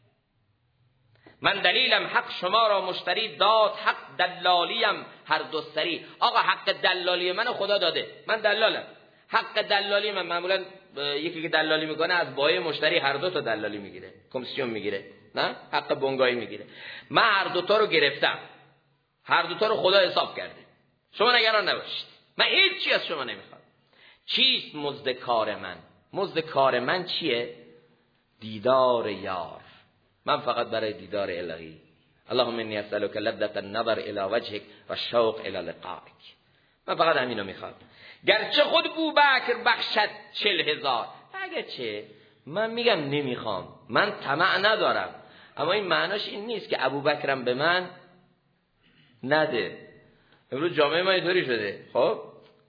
من دلیلم حق شما را مشتری داد، حق دلالیم هر دو سری. آقا حق دلالی من خدا داده، من دلالم. حق دلالی من معمولا یکی که دلالی میکنه از بای مشتری هر دو تا دلالی میگیره، کمیسیون میگیره، نه حق بنگاهی میگیره. من هر دو تا رو گرفتم، هر دو تا رو خدا حساب کرده. شما نگران نباشید، من هیچ چی از شما نمیخوام. چیست مزد کار من؟ مزد کار من چیه؟ دیدار یار. من فقط برای دیدار الهی. اللهم انی اسالک لذة النظر الی وجهک و شوق الی لقائک. من فقط همینو میخوام. گرچه خود بوبکر بخشد 40,000، اگه چه من میگم نمیخوام، من طمع ندارم. اما این معناش این نیست که ابوبکرم به من نده. امروز جامعه ما اینطوری شده، خب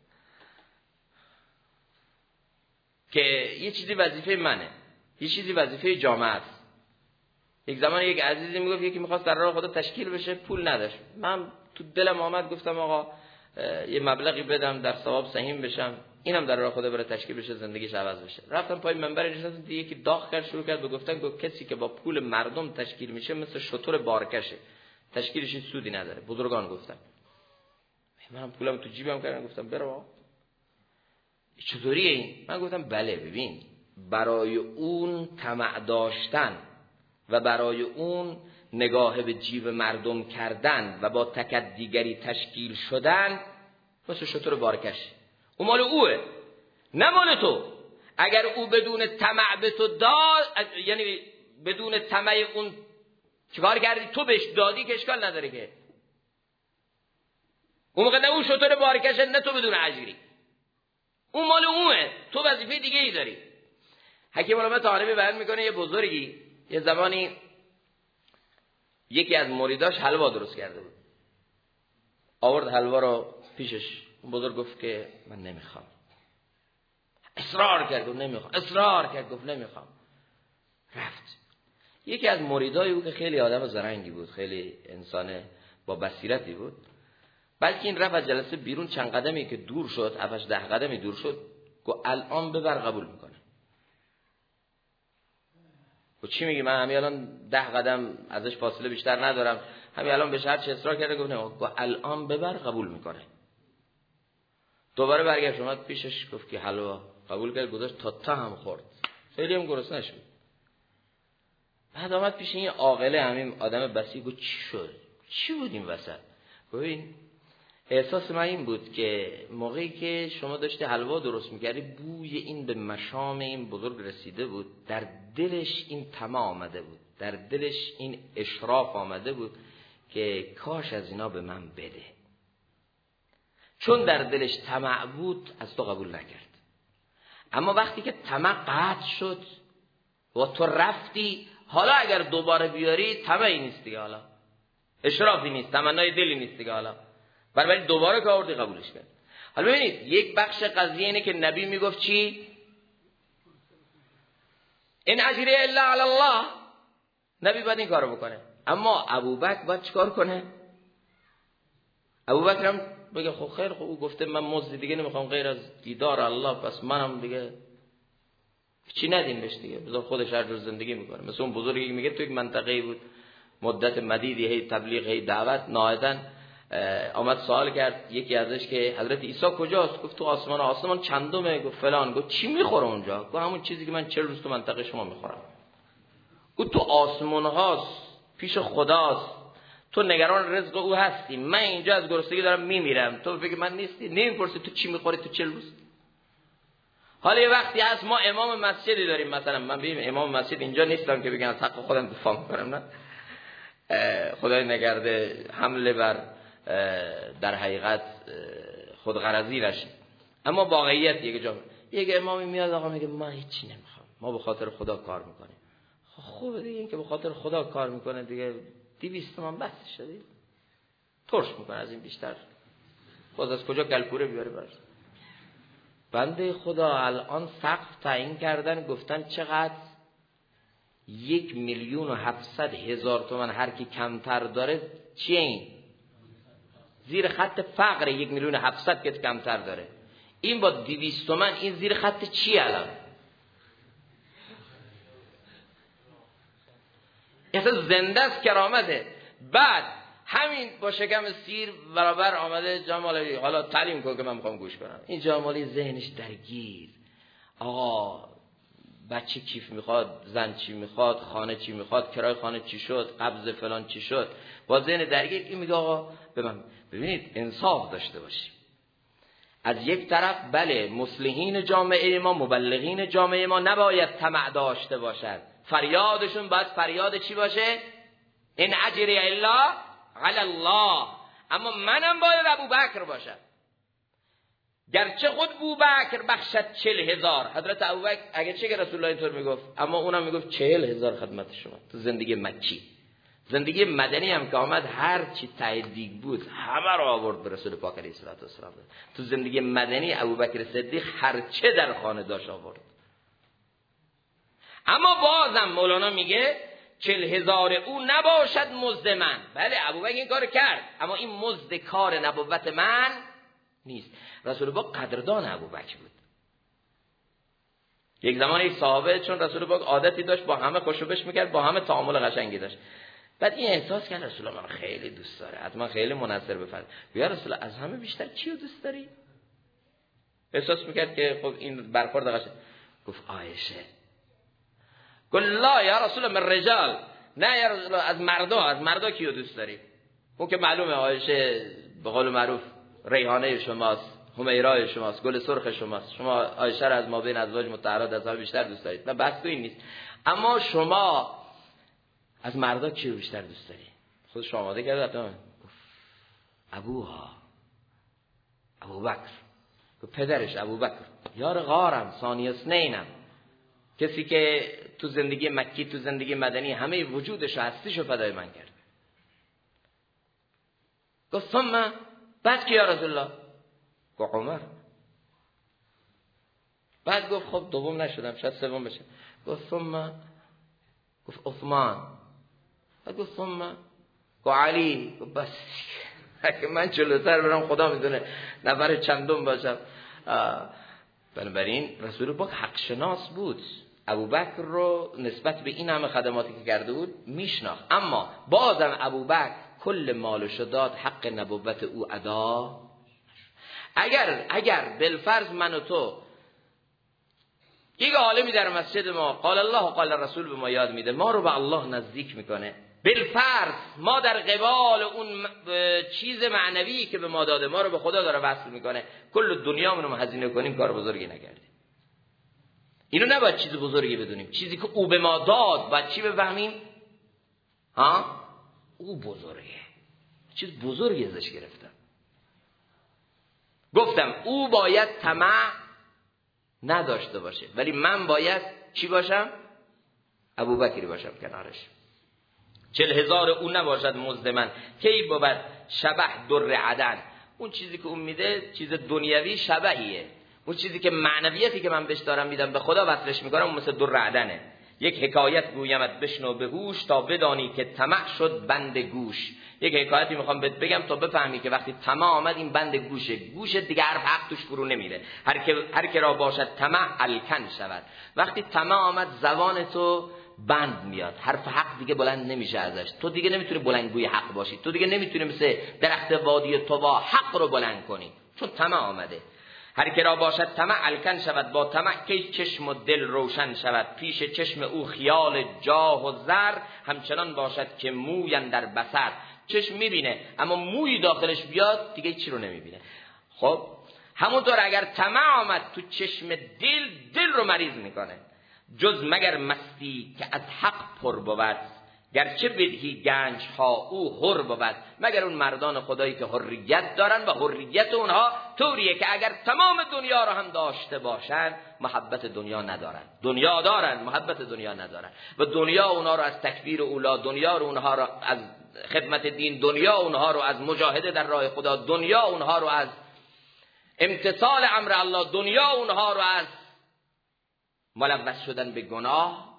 که یه چیزی وظیفه منه، یه چیزی وظیفه جامعه است. یک زمان یک عزیزی میگفت یکی میخواست در راه خدا تشکیل بشه، پول نداشت. من تو دلم آمد گفتم آقا یه مبلغی بدم در ثواب سهیم بشم، اینم در راه خدا بره تشکیل بشه، زندگیش عوض بشه. رفتم پای منبر نشستم، دیگه یکی داغ کرد، شروع کرد به گفتن کسی که با پول مردم تشکیل میشه مثل شتر بارکشه، تشکیلش سودی نداره. بزرگان گفتن. منم پولم تو جیبم کردم، گفتم برو آقا چطوریه این؟ من گفتم بله ببین، برای اون طمع داشتن و برای اون نگاه به جیب مردم کردن و با تکدیگری تشکیل شدن مثل شتر بارکش، اون مال اوه نه مال تو. اگر او بدون طمع به تو داد، یعنی بدون طمع اون چیکار کردی تو بهش دادی، که اشکال نداره که اون موقع نه اون شتر بارکشه نه تو بدون اجری، اون مال اوه، تو وظیفه دیگه ای داری. حکیم علامه طالبی بیان میکنه یه بزرگی یه زمانی یکی از مریداش حلوا درست کرده بود، آورد حلوا رو پیشش. اون بزرگ گفت که من نمیخوام. اصرار کرد گفت نمیخوام، اصرار کرد گفت نمیخوام. رفت. یکی از مریدای بود که خیلی آدم زرنگی بود، خیلی انسان با بصیرتی بود. بلکه این رفت از جلسه بیرون، چند قدمی که دور شد، 7-10 قدمی دور شد، گفت الان ببر قبول میکنه. و چی میگی؟ من همین الان 10 قدم ازش فاصله بیشتر ندارم، همین الان به شرط اصرار کرده. گفت نه، گفت الان ببر قبول میکنه. دوباره برگشت اومد پیشش، گفت که حلوا قبول کرد، گذاشت تا هم خورد، خیلی هم گرسنه شد. بعد اومد پیش این عاقله، همین آدم بسیط، گفت چی شد؟ چی بود این وسط؟ ببین احساس من این بود که موقعی که شما داشتی حلوا درست میکردی، بوی این به مشام این بزرگ رسیده بود، در دلش این طمع آمده بود، در دلش این اشراف آمده بود که کاش از اینا به من بده. چون در دلش طمع بود از تو قبول نکرد. اما وقتی که طمع قطع شد و تو رفتی، حالا اگر دوباره بیاری طمعی نیست دیگه، حالا اشرافی نیست، تمنای دلی نیست دیگه، حالا برای دوباره که آوردی قبولش کرد. حالا ببینید یک بخش قضیه اینه که نبی میگفت چی؟ این اجری الا علی الله، نبی باید این کارو بکنه. اما ابوبکر باید چیکار کنه؟ ابوبکر هم بگه خب خیر، خب او گفته من مزد دیگه نمیخوام غیر از دیدار الله، پس منم دیگه چی ندیم بهش دیگه، بذار خودش هر جور زندگی میکنه. مثل اون بزرگی میگه تو یک منطقه‌ای بود مدت مدیدی، هی تبلیغ هی دعوت، نهایتاً آمد سوال کرد یکی ازش که حضرت عیسی کجاست؟ گفت تو آسمان. آسمان چندمه؟ گفت فلان. گفت چی میخوره اونجا؟ گفت همون چیزی که من 40 روز تو منطقه شما میخورم. گفت تو آسمان هاست، پیش خداست، تو نگران رزق او هستی، من اینجا از گرسنگی دارم میمیرم، تو فکر من نیستی؟ نمیپرسی تو چی میخوری تو 40 روز؟ حالا یه وقتی هست ما امام مسجدی داریم، مثلا من ببین امام مسجد اینجا نیستم که بگم حق خودم دفاع کنم، نه، خدای نگرده حمله بر در حقیقت خودغرضی نشه، اما واقعیت یک امامی میاد آقا میگه من هیچی نمیخوام، ما به خاطر خدا کار میکنیم. خوبه دیگه، این که به خاطر خدا کار میکنه دیگه 200 تومن بس شده، ترش میکنه از این بیشتر باز از کجا گلپوره بیاره براش. بنده خدا الان سقف تعیین کردن، گفتن چقدر؟ 1,700,000 تومان. هر کی کمتر داره چیه این؟ زیر خط فقر. 1,700,000 که کمتر داره، این با 200 تومان این زیر خط چی الان؟ اصلا زنده است، کرامته. بعد همین با شکم سیر برابر آمده جمالی، حالا تعلیم کن که من میخوام گوش کنم. این جمالی ذهنش درگیر، آقا بچه کیف میخواد، زن چی میخواد، خانه چی میخواد، کرای خانه چی شد، قبض فلان چی شد، با ذهن درگیر. این میگه آقا به من ببینید انصاف داشته باشیم. از یک طرف بله مصلحین جامعه ما، مبلغین جامعه ما نباید طمع داشته باشد، فریادشون باید فریاد چی باشه؟ این اجری الا علی الله. اما منم باید ابوبکر باشم، گرچه خود ابوبکر بخشد 40,000. حضرت ابوبکر اگه چه که رسول الله اینطور میگفت، اما اونم میگفت 40,000 خدمت شما. تو زندگی مکی، زندگی مدنی هم که آمد هر چی ته دیگ بود همه رو آورد به رسول پاک علیه السلام. تو زندگی مدنی ابوبکر صدیق هر چه در خانه داشت آورد. اما بازم مولانا میگه 40,000 او نباشد مزد من. بله ابوبکر این کار کرد، اما این مزد کار نبوت من نیست. رسول پاک قدردان ابوبکر بود. یک زمان یک صحابه چون رسول پاک عادتی داشت با همه خوشوبش میکرد، با همه تعامل قشنگی داشت، بعد این احساس کرد رسول الله من خیلی دوست داره، حتما خیلی منصر بفرد. یا رسول الله از همه بیشتر چیو دوست داری؟ احساس میکرد که خب این برخورد قشنگ. گفت عایشه. گفت لا یا رسول الله من رجال. نه یا رسول الله از مردا کیو دوست داری؟ اون که معلومه عایشه به قول معروف ریحانه شماست، حمیرای شماست، گل سرخ شماست. شما عایشه را از ما بین ازواج مطهرات از همه بیشتر دوست دارید. نه بحث تو این نیست، اما شما از مردا کیو بیشتر دوست داری؟ خودش آماده کرد. گفت ابوها، ابوبکر. گفت پدرش ابوبکر، یار غارم، ثانی اثنینم، کسی که تو زندگی مکی، تو زندگی مدنی همه وجودش و هستیشو فدای من کرد. گفت ثم، بعد کی یا رسول الله؟ گفت عمر. بعد گفت خب دوم نشدم، شاید سوم بشه. گفت ثم، گفت عثمان. بعد گفت ثم، گفت علی. گفت بس اگه من جلوتر برم خدا میدونه نفر چندم باشم. بنابراین رسول پاک حق شناس بود، ابوبکر رو نسبت به این همه خدماتی که کرده بود میشناخت. اما بازم ابوبکر کل مالش داد، حق نبوت او ادا. اگر بالفرض من و تو یک عالمی در مسجد ما قال الله و قال رسول به ما یاد میده، ما رو به الله نزدیک میکنه، بالفرض ما در قبال اون چیز معنوی که به ما داده ما رو به خدا داره وصل میکنه، کل دنیا رو هزینه کنیم کار بزرگی نکردیم. اینو نباید چیز بزرگی بدونیم، چیزی که او به ما داد باید چی بفهمیم؟ او بزرگه، چیز بزرگی ازش گرفتم. گفتم او باید طمع نداشته باشه، ولی من باید چی باشم؟ ابوبکری باشم کنارش. 40,000 او نباشد مزد من، کی بود شبح در عدن. اون چیزی که اون میده چیز دنیوی شبحیه، اون چیزی که معنویتی که من بهش دارم میدم به خدا وصلش میکنم اون مثل در عدنه. یک حکایت گویمت بشنو به هوش، تا بدانی که طمع شد بند گوش. یک حکایتی میخوام بهت بگم تا بفهمی که وقتی طمع آمد این بند گوشه دیگه حرف توش فرو نمیره. هر که را باشد طمع الکن شود. وقتی طمع آمد زبان تو بند میاد، حرف حق دیگه بلند نمیشه ازش. تو دیگه نمیتونی بلندگوی حق باشی، تو دیگه نمیتونی مثل درخت وادی طوا حق رو بلند کنی، چون طمع آمده. هر که را باشد طمع الکن شود، با طمع که چشم و دل روشن شود. پیش چشم او خیال جاه و زر، همچنان باشد که موی اندر بصر. چشم میبینه اما موی داخلش بیاد دیگه چی رو نمیبینه. خب همونطور اگر طمع آمد تو چشم دل رو مریض میکنه. جز مگر مستی که از حق پر بود، گرچه بدهی گنج ها او حر بود. مگر اون مردان خدایی که حریت دارن و حریت اونها طوریه که اگر تمام دنیا رو هم داشته باشن محبت دنیا ندارن. دنیا دارن محبت دنیا ندارن، و دنیا اونها رو از تکبیر اولا، دنیا رو اونها رو از خدمت دین، دنیا اونها رو از مجاهده در راه خدا، دنیا اونها رو از امتثال امر الله، دنیا اونها رو از ملوث شدن به گناه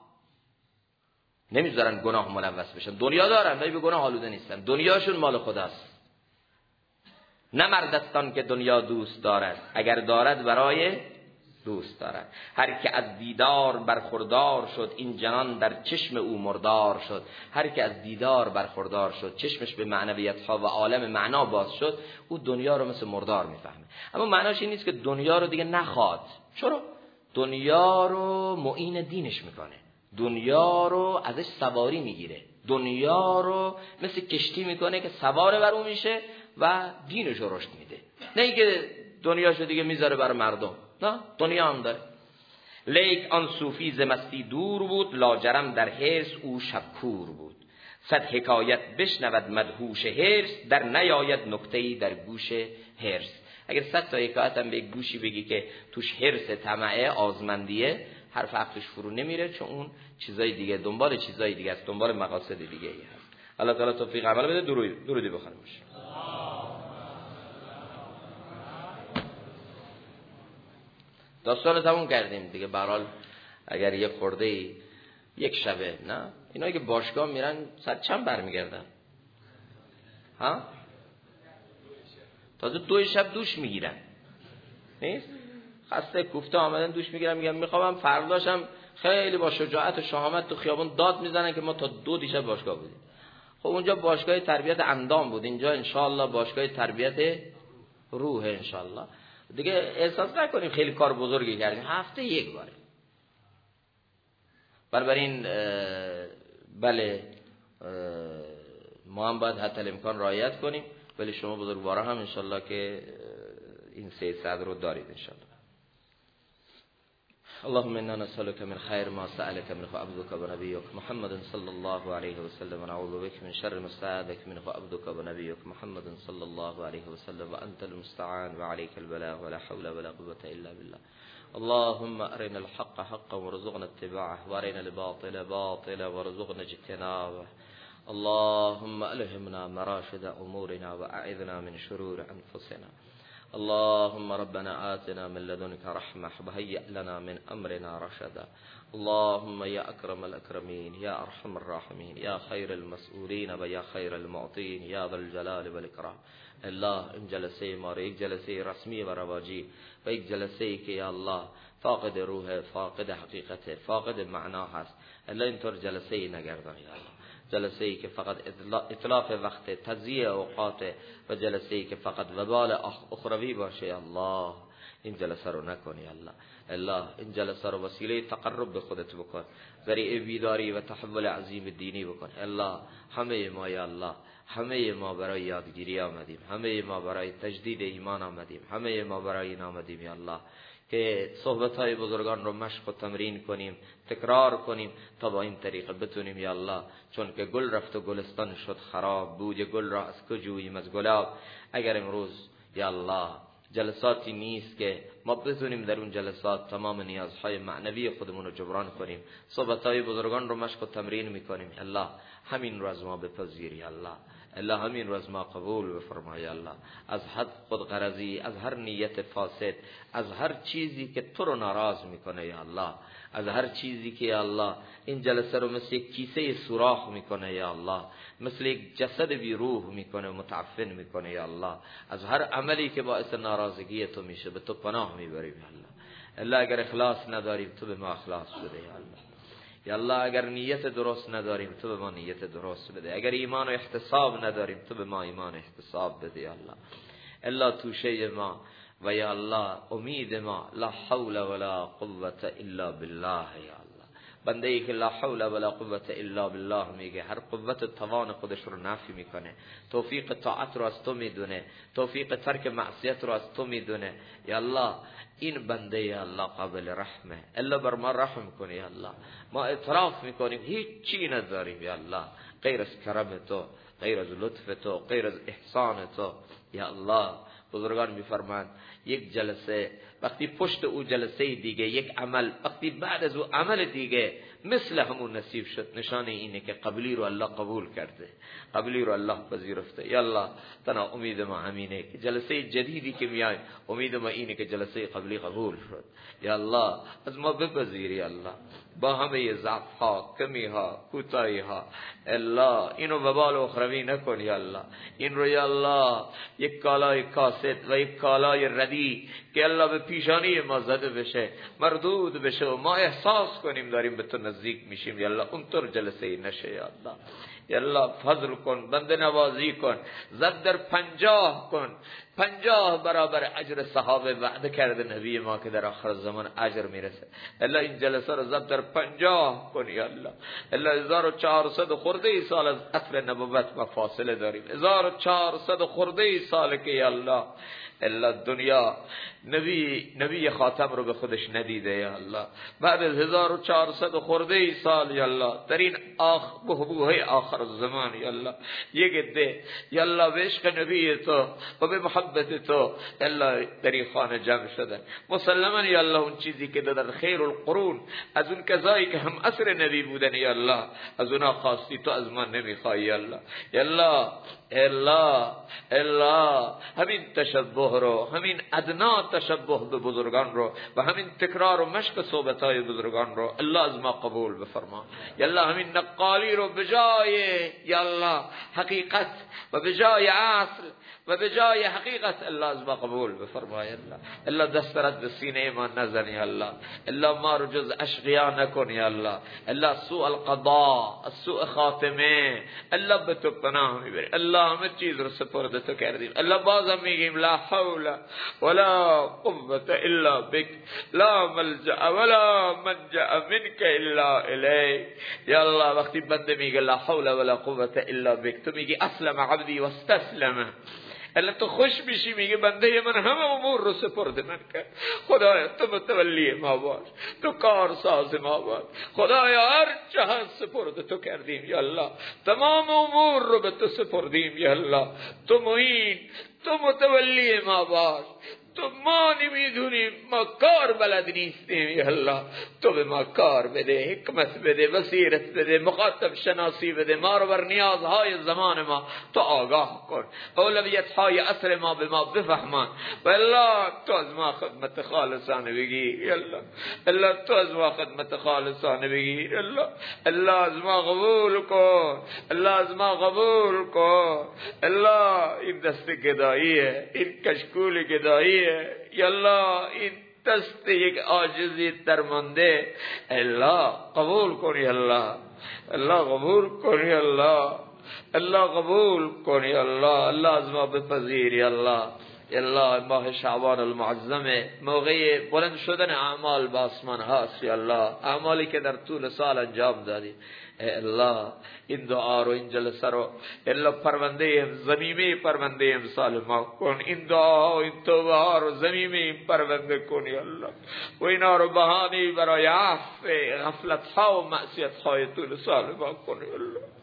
نمیذارن. گناه ملوث بشن. دنیا دارن ولی به گناه آلوده نیستن. دنیاشون مال خداست. نه مردستان که دنیا دوست دارد، اگر دارد برای دوست دارد. هر که از دیدار برخوردار شد، این جنان در چشم او مردار شد. هر که از دیدار برخوردار شد، چشمش به معنویت ها و عالم معنا باز شد، او دنیا رو مثل مردار میفهمه. اما معناش این نیست که دنیا رو دیگه نخواد. چرا؟ دنیا رو معین دینش میکنه، دنیا رو ازش سواری میگیره، دنیا رو مثل کشتی میکنه که سوار بر اون میشه و دینش رو رشد میده. نه اینکه دنیاشو دیگه میذاره برای مردم. نه، دنیا هم داره. لیک آن صوفی ز مستی دور بود، لاجرم در حرص او شبکور بود. صد حکایت بشنود مدهوش حرص، در نیاید نکته‌ای در گوش حرص. اگر 100 تا حکایت هم به گوشی بگی که توش حرص، طمع، آزمندیه، حرف حقش فرو نمیره، چون اون چیزای دیگه دنبال چیزای دیگه است، دنبال مقاصد دیگه ای هست. الله تعالی توفیق عمل بده. درودی بخونیم. داستان تموم کردیم دیگه. به هر حال اگر یه خورده یک شبه، نه اینا که باشگاه میرن ساعت چند برمیگردن؟ ها؟ تازه 2 شب دوش میگیرن. نیست؟ خسته کوفته آمدن دوش میگیرن، میگن میخوام فرداشم خیلی با شجاعت و شهامت تو خیابون داد میزنن که ما تا 2 دیشب باشگاه بودیم. خب اونجا باشگاه تربیت اندام بود، اینجا انشاءالله باشگاه تربیت روح انشاءالله. دیگه احساس نکنیم خیلی کار بزرگی کردیم، هفته یک باره. بنابراین بله ما هم باید حتی الامکان رعایت کنیم، ولی شما بزرگوارا هم انشاءالله که این 300 رو دارید انشاءالله. اللهم انا نسألك من خير ما سألك منه عبدك ونبيك محمد صلى الله عليه وسلم، ونعوذ بك من شر ما استعاذك منه عبدك ونبيك محمد صلى الله عليه وسلم، وأنت المستعان وعليك البلاغ ولا حول ولا قوة إلا بالله. اللهم أرنا الحق حقا وارزقنا اتباعه، وأرنا الباطل باطلا وارزقنا اجتنابه. اللهم ألهمنا مراشد أمورنا وأعذنا من شرور أنفسنا. اللهم ربنا آتنا من لدنك رحمة وهيئ لنا من أمرنا رشدا. اللهم يا أكرم الأكرمين يا أرحم الراحمين يا خير المسؤولين ويا خير المعطين يا ذا الجلال والإكرام. الله این جلسه ما را یک جلسه رسمی و رواجی و یک جلسه ای که یا الله فاقد روح، فاقد حقیقت، فاقد معنا هست، الله اینطور جلسه ای نگردان یا الله. جلسه ای که فقط اتلاف وقت، تضییع اوقات و جلسه ای که فقط وبال اخروی باشه یا الله، این جلسه رو نکنی الله. الله این جلسه رو وسیله تقرب به خودت بکن، ذریعه بیداری و تحول عظیم دینی بکن الله. همه ما یا الله، همه ما برای یادگیری آمدیم، همه ما برای تجدید ایمان آمدیم، همه ما برای این آمدیم یا الله که صحبت‌های بزرگان رو مشق و تمرین کنیم، تکرار کنیم تا با این طریقه بتونیم یا الله، چون که گل رفت و گلستان شد خراب، بوی گل را از کجوییم از گلاب. اگر امروز یا الله جلساتی نیست که ما بتونیم در اون جلسات تمام نیازهای معنوی خودمون رو جبران کنیم، صحبت‌های بزرگان رو مشق و تمرین می‌کنیم الله، همین رو از ما بپذیری الله. الله همین رو از ما قبول بفرما یا الله. از حد خود غرضی، از هر نیت فاسد، از هر چیزی که تو رو ناراض میکنه یا الله، از هر چیزی که یا الله این جلسه رو مثل یک کیسه سوراخ میکنه یا الله، مثل یک جسد بی روح میکنه، متعفن میکنه یا الله، از هر عملی که باعث ناراضگی تو میشه به تو پناه میبریم یا الله. الله اگر اخلاص نداریم تو به ما اخلاص بده یا الله. یا الله اگر نیت درست نداریم تو به ما نیت درست بده. اگر ایمان و احتساب نداریم تو به ما ایمان و احتساب بده یا الله. الله توشه ما و یا الله امید ما، لا حول ولا قوة الا بالله یا الله. بنده ای که لا حول ولا قوة الا بالله میگه هر قوت توان خودش رو نفی میکنه، توفیق طاعت رو از تو میدونه، توفیق ترک معصیت رو از تو میدونه یا الله. این بنده یا الله قابل رحمه، الا بر ما رحم کنی یا الله. ما اعتراف میکنیم هیچ چی نداریم یا الله غیر از کرم تو، غیر از لطف تو، غیر از احسان تو یا الله. بزرگان میفرماند یک جلسه وقتی پشت او جلسه دیگه یک عمل، وقتی بعد از او عمل دیگه مثل همون نصیب شد، نشانه اینه که قبلی رو الله قبول کرده، قبلی رو الله پذیرفته یا الله. تنها امید ما همینه که جلسه جدیدی که میای امید ما اینه که جلسه قبلی قبول شد یا الله. از ما بپذیر یا الله، با همه ضعف ها، کمی ها، کوتاهی ها الله اینو وبال اخروی نکن یا الله. این رو یا الله یک کالای کاسد و یک کالای ردی که الله به پیشانی ما زده بشه، مردود بشه و ما احساس کنیم داریم به تو نزدیک میشیم یا الله، اونطور جلسه نشه یا الله. یا الله فضل کن، بنده نوازی کن، زد در 50 کن، 50 برابر اجر صحابه وعده کرده نبی ما که در آخر زمان اجر میرسه. الله این جلسه رو زد در 50 کن یا الله. الله 1400 خورده سال از عصر نبوت ما فاصله داریم، 1400 خورده سال که یا الله الا دنیا نبی خاتم رو به خودش ندیده یا الله. بعد از 1400 خورده سال یا الله در این بحبوحه آخر زمان یا الله یک عده یا الله به عشق نبی تو و به محبت تو الله در این خانه جمع شدن. مسلما یا الله اون چیزی که در خیر القرون از اون کسایی که هم عصر نبی بودن یا الله از اونا خواستی، تو از ما نمیخوای یا الله. یا الله الله همین تشبه رو، همین ادنا تشبه به بزرگان رو و همین تکرار و مشق صحبت‌های بزرگان رو الله از ما قبول بفرما یا الله. همین نقالی رو به جای یا الله حقیقت و به جای اصل و به جای حقیقت الله از ما قبول بفرما یا الله. الله دست رد به سینه ما نزن یا الله. الله ما رو جز اشقیا نکن یا الله. الله سوء القضاء، سوء خاتمه الله به تو پناه میبری. الله همه چیز رو سپرد تو کردیم. الله بازم میگیم لا حول ولا قوة الا بک، لا ملجأ ولا منجأ منك الا الیک یا الله. وقتی بنده میگه لا حول ولا قوة الا بک، تو میگی اسلم عبدی واستسلم. الله تو خوش میشی، میگه بنده من همه امور رو سپرد من کرد. خدایا تو متولی ما باش، تو کارساز ما باش. خدایا هر جهان سپرد تو کردیم یا الله، تمام امور رو به تو سپردیم یا الله. تو معین، تو متولی ما باش. تو ما نمیدونیم، ما کار بلد نیستیم یا الله. تو به ما کار بده، حکمت بده، بصیرت بده، مخاطب شناسی بده. ما رو بر نیازهای زمان ما تو آگاه کن، اولویت‌های عصر ما به ما بفهمان. و الله تو از ما خدمت خالصانه بگیر یا الله. الله تو از ما خدمت خالصانه بگیر الله. الله از ما قبول کن، الله از ما قبول کن الله. این دست گداییه، این کشکول گداییه یا الله، این دست یک عاجزی درمانده الله قبول کنی الله. الله قبول کنی الله. الله قبول کنی الله. الله از ما بپذیری الله. الله ماه شعبان المعظم موقع بلند شدن اعمال به آسمان هاست یا الله، اعمالی که در طول سال انجام دادیم الله. این دعا رو، این جلسه رو الله پرونده زمینه پرونده امسال ما کن. این دعا و این توبه ها رو زمینه پرونده کن یا الله و اینا رو بهانه برای عفو غفلت ها و معصیت های طول سال ما کن یا الله.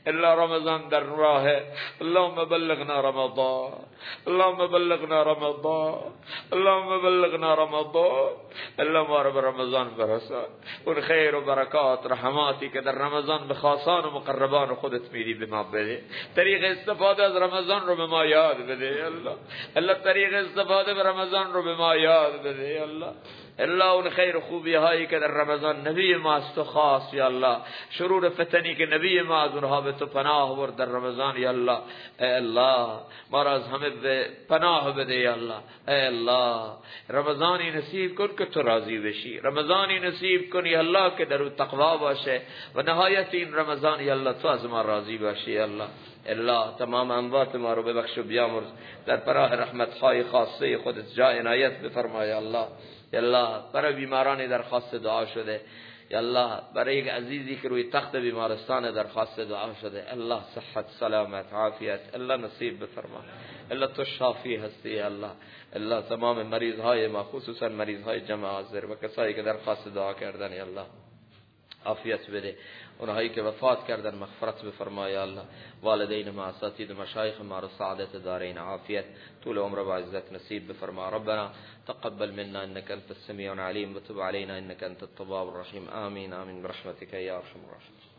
الا رمضان در راه. اللهم بلغنا رمضان، اللهم بلغنا رمضان، اللهم بلغنا رمضان. الا ما رو به رمضان برسان، اون خیر و برکات رحماتی که در رمضان به خاصان و مقربان خودت میدی به ما بده. طریق استفاده از رمضان رو به ما یاد بده الله. الله طریق استفاده به رمضان رو به ما یاد بده الله. الا اون خیر و خوبی هایی که در رمضان نبی ما از تو خاص یا الله، شرور فتنی که نبی ما از اونها به تو پناه برد در رمضان یا الله. ای الله ما را از همه به پناه بده یا الله. ای الله رمضانی نصیب کن که تو راضی بشی، رمضانی نصیب کن یا الله که در او تقوا باشه و نهایت این رمضان یا الله تو از ما راضی باشی یا الله. الله تمام اموات ما رو ببخش و بیامرز، در پناه رحمت های خاصه خودت جا عنایت بفرمای الله. یا الله برای بیمارانی درخواست دعا شده، یا الله برای یک عزیزی که روی تخت بیمارستان درخواست دعا شده، الله صحت سلامت عافیت الله نصیب بفرما. الله تو شافی هستی یا الله. الله تمام مریض های ما خصوصا مریض های جمع حاضر و کسایی که درخواست دعا کردن یا الله عافیت بده. اونهایی که وفات کردن مغفرت بفرما یا الله. والدین ما، اساتید و مشایخ ما رو سعادت دارین عافیت طول عمر و عزت نصیب بفرما. ربنا تقبل منا انك انت السميع العليم وتب علينا انك انت التواب الرحيم. آمين آمين برحمتك يا ارحم الراحمين.